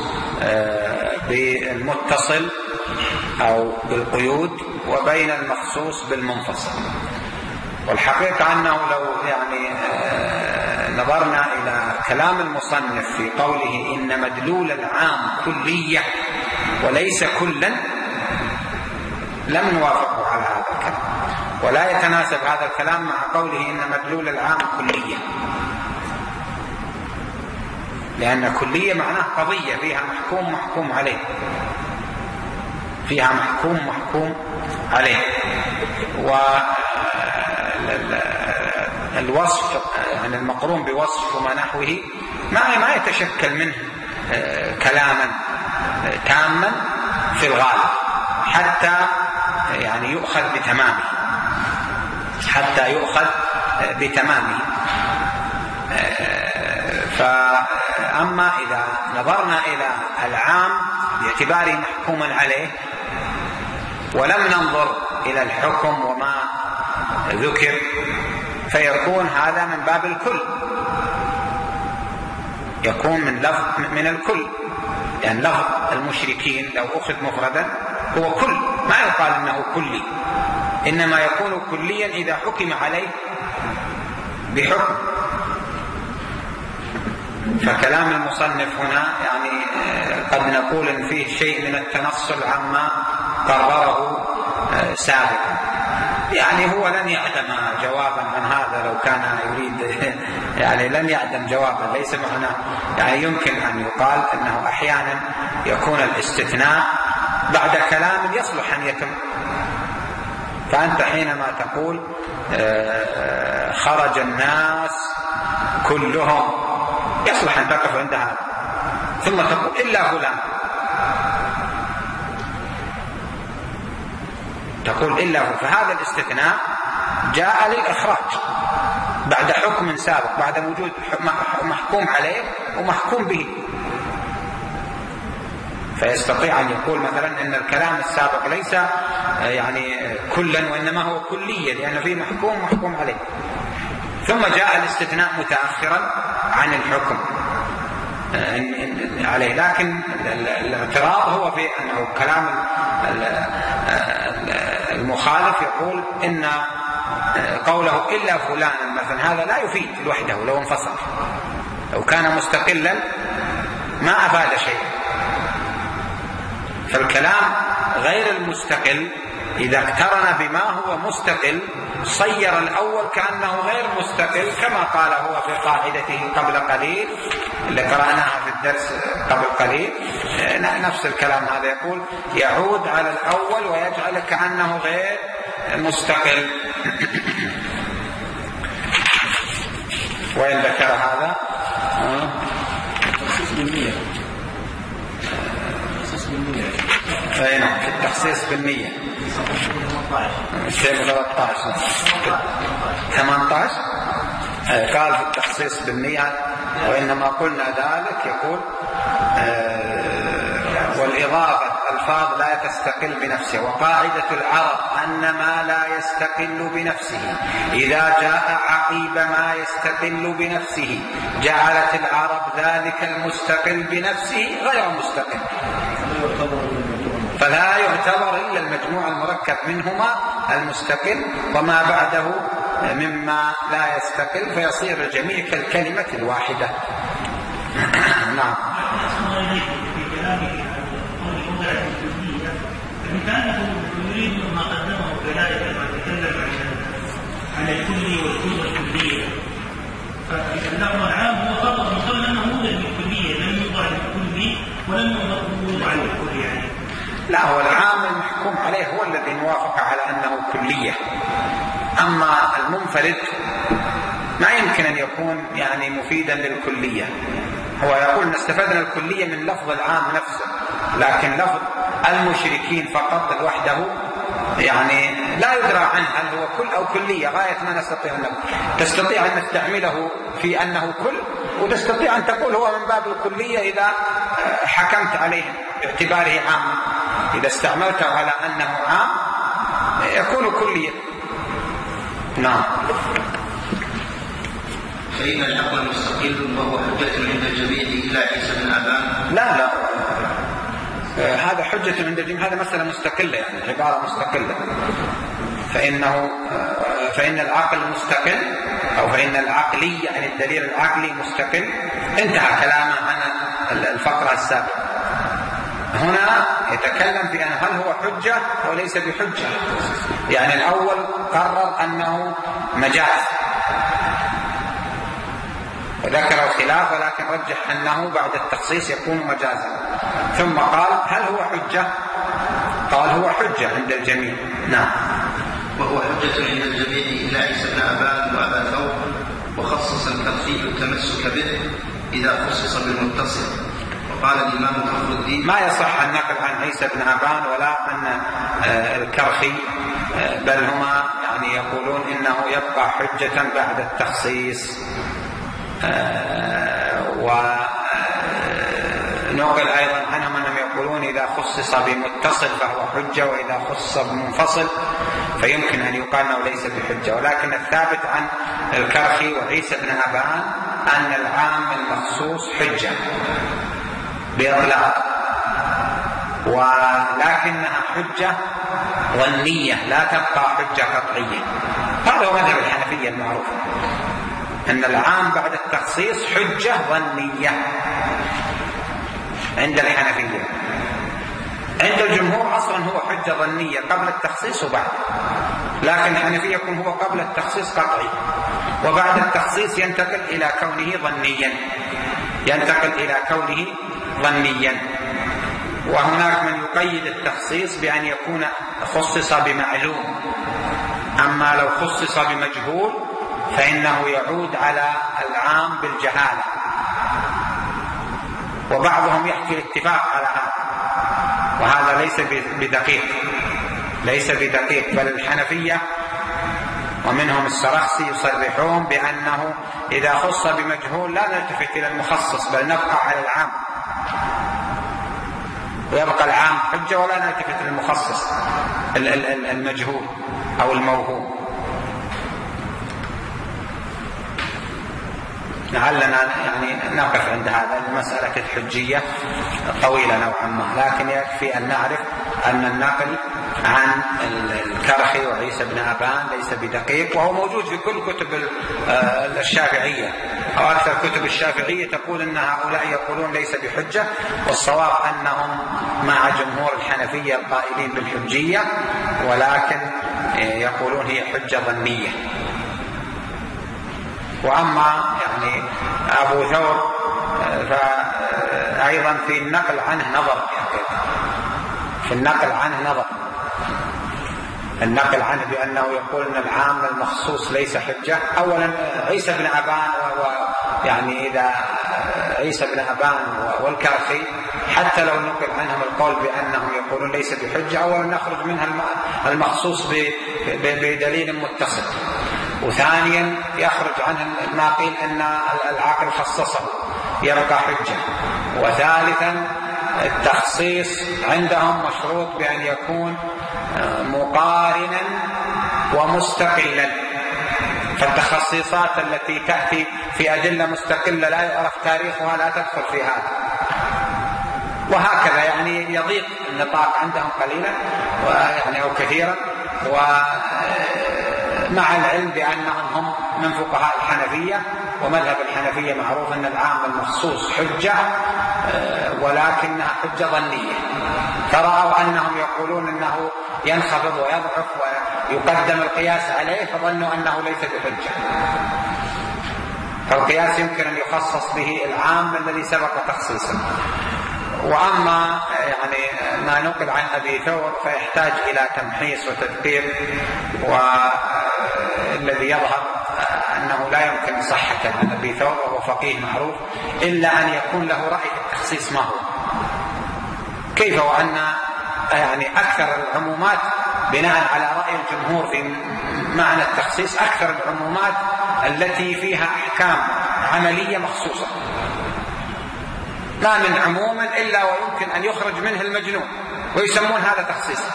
بالمتصل أو بالقيود وبين المخصوص بالمنفصل. والحقيقة أنه لو يعني نظرنا إلى كلام المصنف في قوله إن مدلول العام كلية وليس كلا، لم نوافقه على هذا الكلام، ولا يتناسب هذا الكلام مع قوله إن مدلول العام كلية، لأن كلية معناه قضية فيها محكوم محكوم عليه فيها محكوم محكوم عليه والوصف يعني المقرون بوصف وما نحوه ما ما يتشكل منه كلاما تاما في الغالب حتى يعني يؤخذ بتمامه حتى يؤخذ بتمامه فأما إذا نظرنا إلى العام باعتباره محكوما عليه ولم ننظر إلى الحكم وما ذكر فيكون هذا من باب الكل، يكون من لفظ من الكل، يعني لفظ المشركين لو أخذ مفردا هو كل، ما يقال أنه كلي، إنما يكون كليا إذا حكم عليه بحكم. فكلام المصنف هنا يعني قد نقول إن فيه شيء من التنصل عما قرره سابقا، يعني هو لن يعدم جوابا عن هذا لو كان يريد، يعني لن يعدم جوابا، ليس معناه، يعني يمكن أن يقال أنه أحيانا يكون الاستثناء بعد كلام يصلح أن يتم. فأنت حينما تقول خرج الناس كلهم يصلح أن تقف عند هذا، ثم تقول إلا فلان، تقول إلا فلان، فهذا الاستثناء جاء للإخراج بعد حكم سابق، بعد وجود محكوم عليه ومحكوم به. فيستطيع أن يقول مثلا أن الكلام السابق ليس يعني كلا وإنما هو كليا لأن فيه محكوم محكوم عليه، ثم جاء الاستثناء متأخرا عن الحكم عليه. لكن الاعتراض هو في أنه كلام المخالف يقول إن قوله إلا فلانا مثلا هذا لا يفيد لوحده لو انفصل، لو كان مستقلا ما أفاد شيء. فالكلام غير المستقل إذا اقترن بما هو مستقل صير الأول كأنه غير مستقل، كما قال هو في قاعدته قبل قليل اللي قرأناها في الدرس قبل قليل، نفس الكلام هذا يقول يعود على الأول ويجعل كأنه غير مستقل. وين ذكر هذا؟ تخصيص بالنية، تخصيص بالنية في التخصيص بالنية ثلاثة عشر ثمانية عشر قال في التخصيص بالنية وإنما قلنا ذلك يقول والإضافة الفاظ لا تستقل بنفسه، وقاعدة العرب أن ما لا يستقل بنفسه إذا جاء عقيب ما يستقل بنفسه جعلت العرب ذلك المستقل بنفسه غير مستقل، فلا يعتبر إلا المجموع المركب منهما المستقل وما بعده مما لا يستقل فيصير الجميع كالكلمة الواحدة. نعم. كانه يريد ما قدمه كذلك لما تكلم عن الكلي والكل والكلية، فاللفظ العام هو خطأ مصر أنه موجود بالكلية لم يوضع بالكلي ولم يوضع بالكل يعني. لا، هو العام المحكوم عليه هو الذي نوافق على أنه كلية، أما المنفرد ما يمكن أن يكون يعني مفيدا للكلية. هو يقول نستفدنا الكلية من لفظ العام نفسه، لكن لفظ المشركين فقط لوحده يعني لا يدرى عنه هل هو كل أو كلية، غاية ما نستطيع أن تستطيع أن نستعمله في أنه كل، وتستطيع أن تقول هو من باب الكلية إذا حكمت عليه باعتباره عام. إذا استعملته على أنه عام يكون كلية. نعم. فإن العقل مستقل وهو حجة عند الجميع إلا عيسى بن أبان. لا لا، هذا حجة عند الجميع، هذا مسألة مستقلة يعني عبارة مستقلة. فإنه فإن العقل مستقل أو فإن العقلية يعني الدليل العقلي مستقل. انتهى كلامه عن الفقرة السابقة. هنا يتكلم في أن هل هو حجة أو ليس بحجة. يعني الأول قرر أنه مجاز وذكر الخلاف، ولكن رجح أنه بعد التخصيص يكون مجازا، ثم قال هل هو حجة؟ قال هو حجة عند الجميع. نعم. وهو حجة عند الجميع إلا عيسى بن أبان وأبا ثور، وخصص الكرخي التمسك به إذا خصص بالمتصل. وقال الإمام فخر الدين ما يصح النقل عن عيسى بن أبان ولا عن الكرخي، بل هما يعني يقولون إنه يبقى حجة بعد التخصيص. ونقل أيضا عنهم أنهم يقولون إذا إذا خصص بمتصل فهو حجة، وإذا خصص بمنفصل فيمكن أن يقال أنه ليس بحجة. ولكن الثابت عن الكرخي وعيسى بن أبان أن العام المخصوص حجة بإطلاق، ولكنها حجة ظنية لا تبقى حجة قطعية. هذا هو مذهب الحنفية المعروف، أن العام بعد التخصيص حجة ظنية عند الحنفية. عند الجمهور أصلا هو حجة ظنية قبل التخصيص وبعد، لكن الحنفية يكون هو قبل التخصيص قطعي، وبعد التخصيص ينتقل إلى كونه ظنيا ينتقل إلى كونه ظنيا. وهناك من يقيد التخصيص بأن يكون خصص بمعلوم، أما لو خصص بمجهول فإنه يعود على العام بالجهالة، وبعضهم يحكي الاتفاق على هذا، وهذا ليس بدقيق ليس بدقيق بل الحنفية ومنهم السرخسي يصرحون بأنه إذا خص بمجهول لا نلتفت إلى المخصص بل نبقى على العام، ويبقى العام حجة ولا نلتفت إلى المخصص المجهول أو الموهوم. لعلنا يعني نقف عند هذا. المسألة الحجية طويلة نوعا ما، لكن يكفي أن نعرف أن النقل عن الكرخي وعيسى بن أبان ليس بدقيق، وهو موجود في كل كتب الشافعية أو أكثر كتب الشافعية تقول أن هؤلاء يقولون ليس بحجة، والصواب أنهم مع جمهور الحنفية القائلين بالحجية، ولكن يقولون هي حجة ظنية. وأما يعني أبو ثور فأيضا في النقل عنه نظر، في النقل عنه نظر النقل عنه بأنه يقول أن العام المخصوص ليس حجة. أولا عيسى بن أبان يعني إذا عيسى بن أبان والكرخي حتى لو نقل عنهم القول بأنهم يقولون ليس بحجة، أولا نخرج منها المخصوص بدليل متصل، وثانيا يخرج عنه ما قيل أن العقل خصصه يبقى حجة، وثالثا التخصيص عندهم مشروط بأن يكون مقارنا ومستقلا، فالتخصيصات التي تأتي في أدلة مستقلة لا يعرف تاريخها لا تدخل في هذا، وهكذا يعني يضيق النطاق عندهم قليلا يعني أو كثيرا. ومع العلم بأنهم هم من فقهاء الحنفية، ومذهب الحنفية معروف أن العام المخصوص حجة ولكنها حجة ظنية، فرأوا أنهم يقولون أنه ينخفض ويضعف ويقدم القياس عليه، فظنوا أنه ليس بحجة، فالقياس يمكن أن يخصص به العام الذي سبق تخصيصه. وأما يعني ما نقل عن أبي ثور فيحتاج إلى تمحيص وتدقيق، والذي يظهر أنه لا يمكن صحته عن أبي ثور وهو فقيه معروف إلا أن يكون له رأي في التخصيص ما هو كيف، وأن يعني أكثر العمومات بناء على رأي الجمهور في معنى التخصيص أكثر العمومات التي فيها أحكام عملية مخصوصة، ما من عموم إلا ويمكن أن يخرج منه المجنون، ويسمون هذا تخصيصا.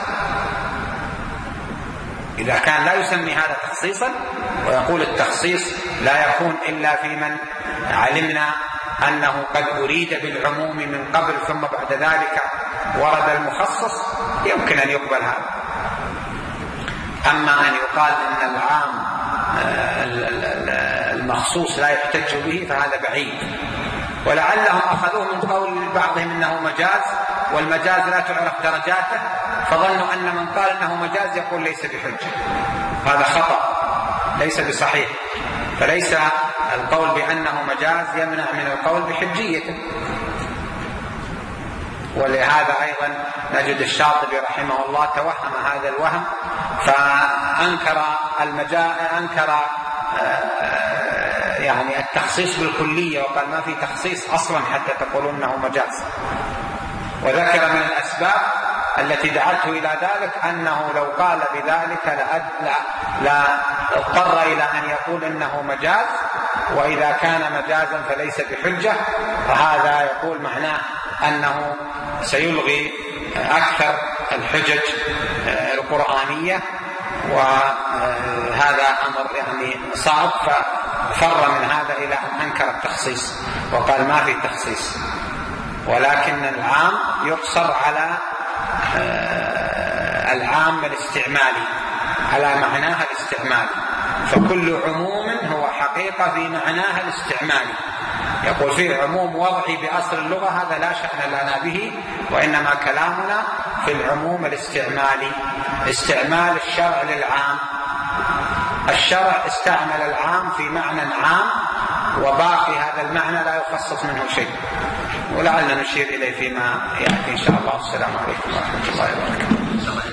إذا كان لا يسمي هذا تخصيصا ويقول التخصيص لا يكون إلا في من علمنا أنه قد أريد بالعموم من قبل ثم بعد ذلك ورد المخصص، يمكن أن يقبل هذا. أما أن يقال أن العام المخصوص لا يحتج به فهذا بعيد، ولعلهم أخذوه من قول بعضهم أنه مجاز، والمجاز لا تعرف درجاته، فظنوا أن من قال أنه مجاز يقول ليس بحجة. هذا خطأ ليس بصحيح، فليس القول بأنه مجاز يمنع من القول بحجيته. ولهذا أيضا نجد الشاطبي رحمه الله توهم هذا الوهم، فأنكر المجاز أنكر يعني التخصيص بالكلية، وقال ما في تخصيص أصلا حتى تقولون أنه مجاز. وذكر من الأسباب التي دعته إلى ذلك أنه لو قال بذلك لا, لا اضطر إلى أن يقول أنه مجاز، وإذا كان مجازا فليس بحجة، فهذا يقول معناه أنه سيلغي أكثر الحجج القرآنية، وهذا أمر يعني صعب، ففر من هذا إلى أن أنكر التخصيص وقال ما في تخصيص، ولكن العام يقصر على العام الاستعمالي، على معناها الاستعمالي، فكل عموم هو حقيقة في معناها الاستعمالي. يقول فيه عموم وضعي بأصل اللغة، هذا لا شأن لنا به، وإنما كلامنا في العموم الاستعمالي، استعمال الشرع للعام. الشرع استعمل العام في معنى عام، وباقي هذا المعنى لا يخصص منه شيء، ولعلنا نشير إليه فيما يأتي إن شاء الله. السلام عليكم ورحمة الله وبركاته.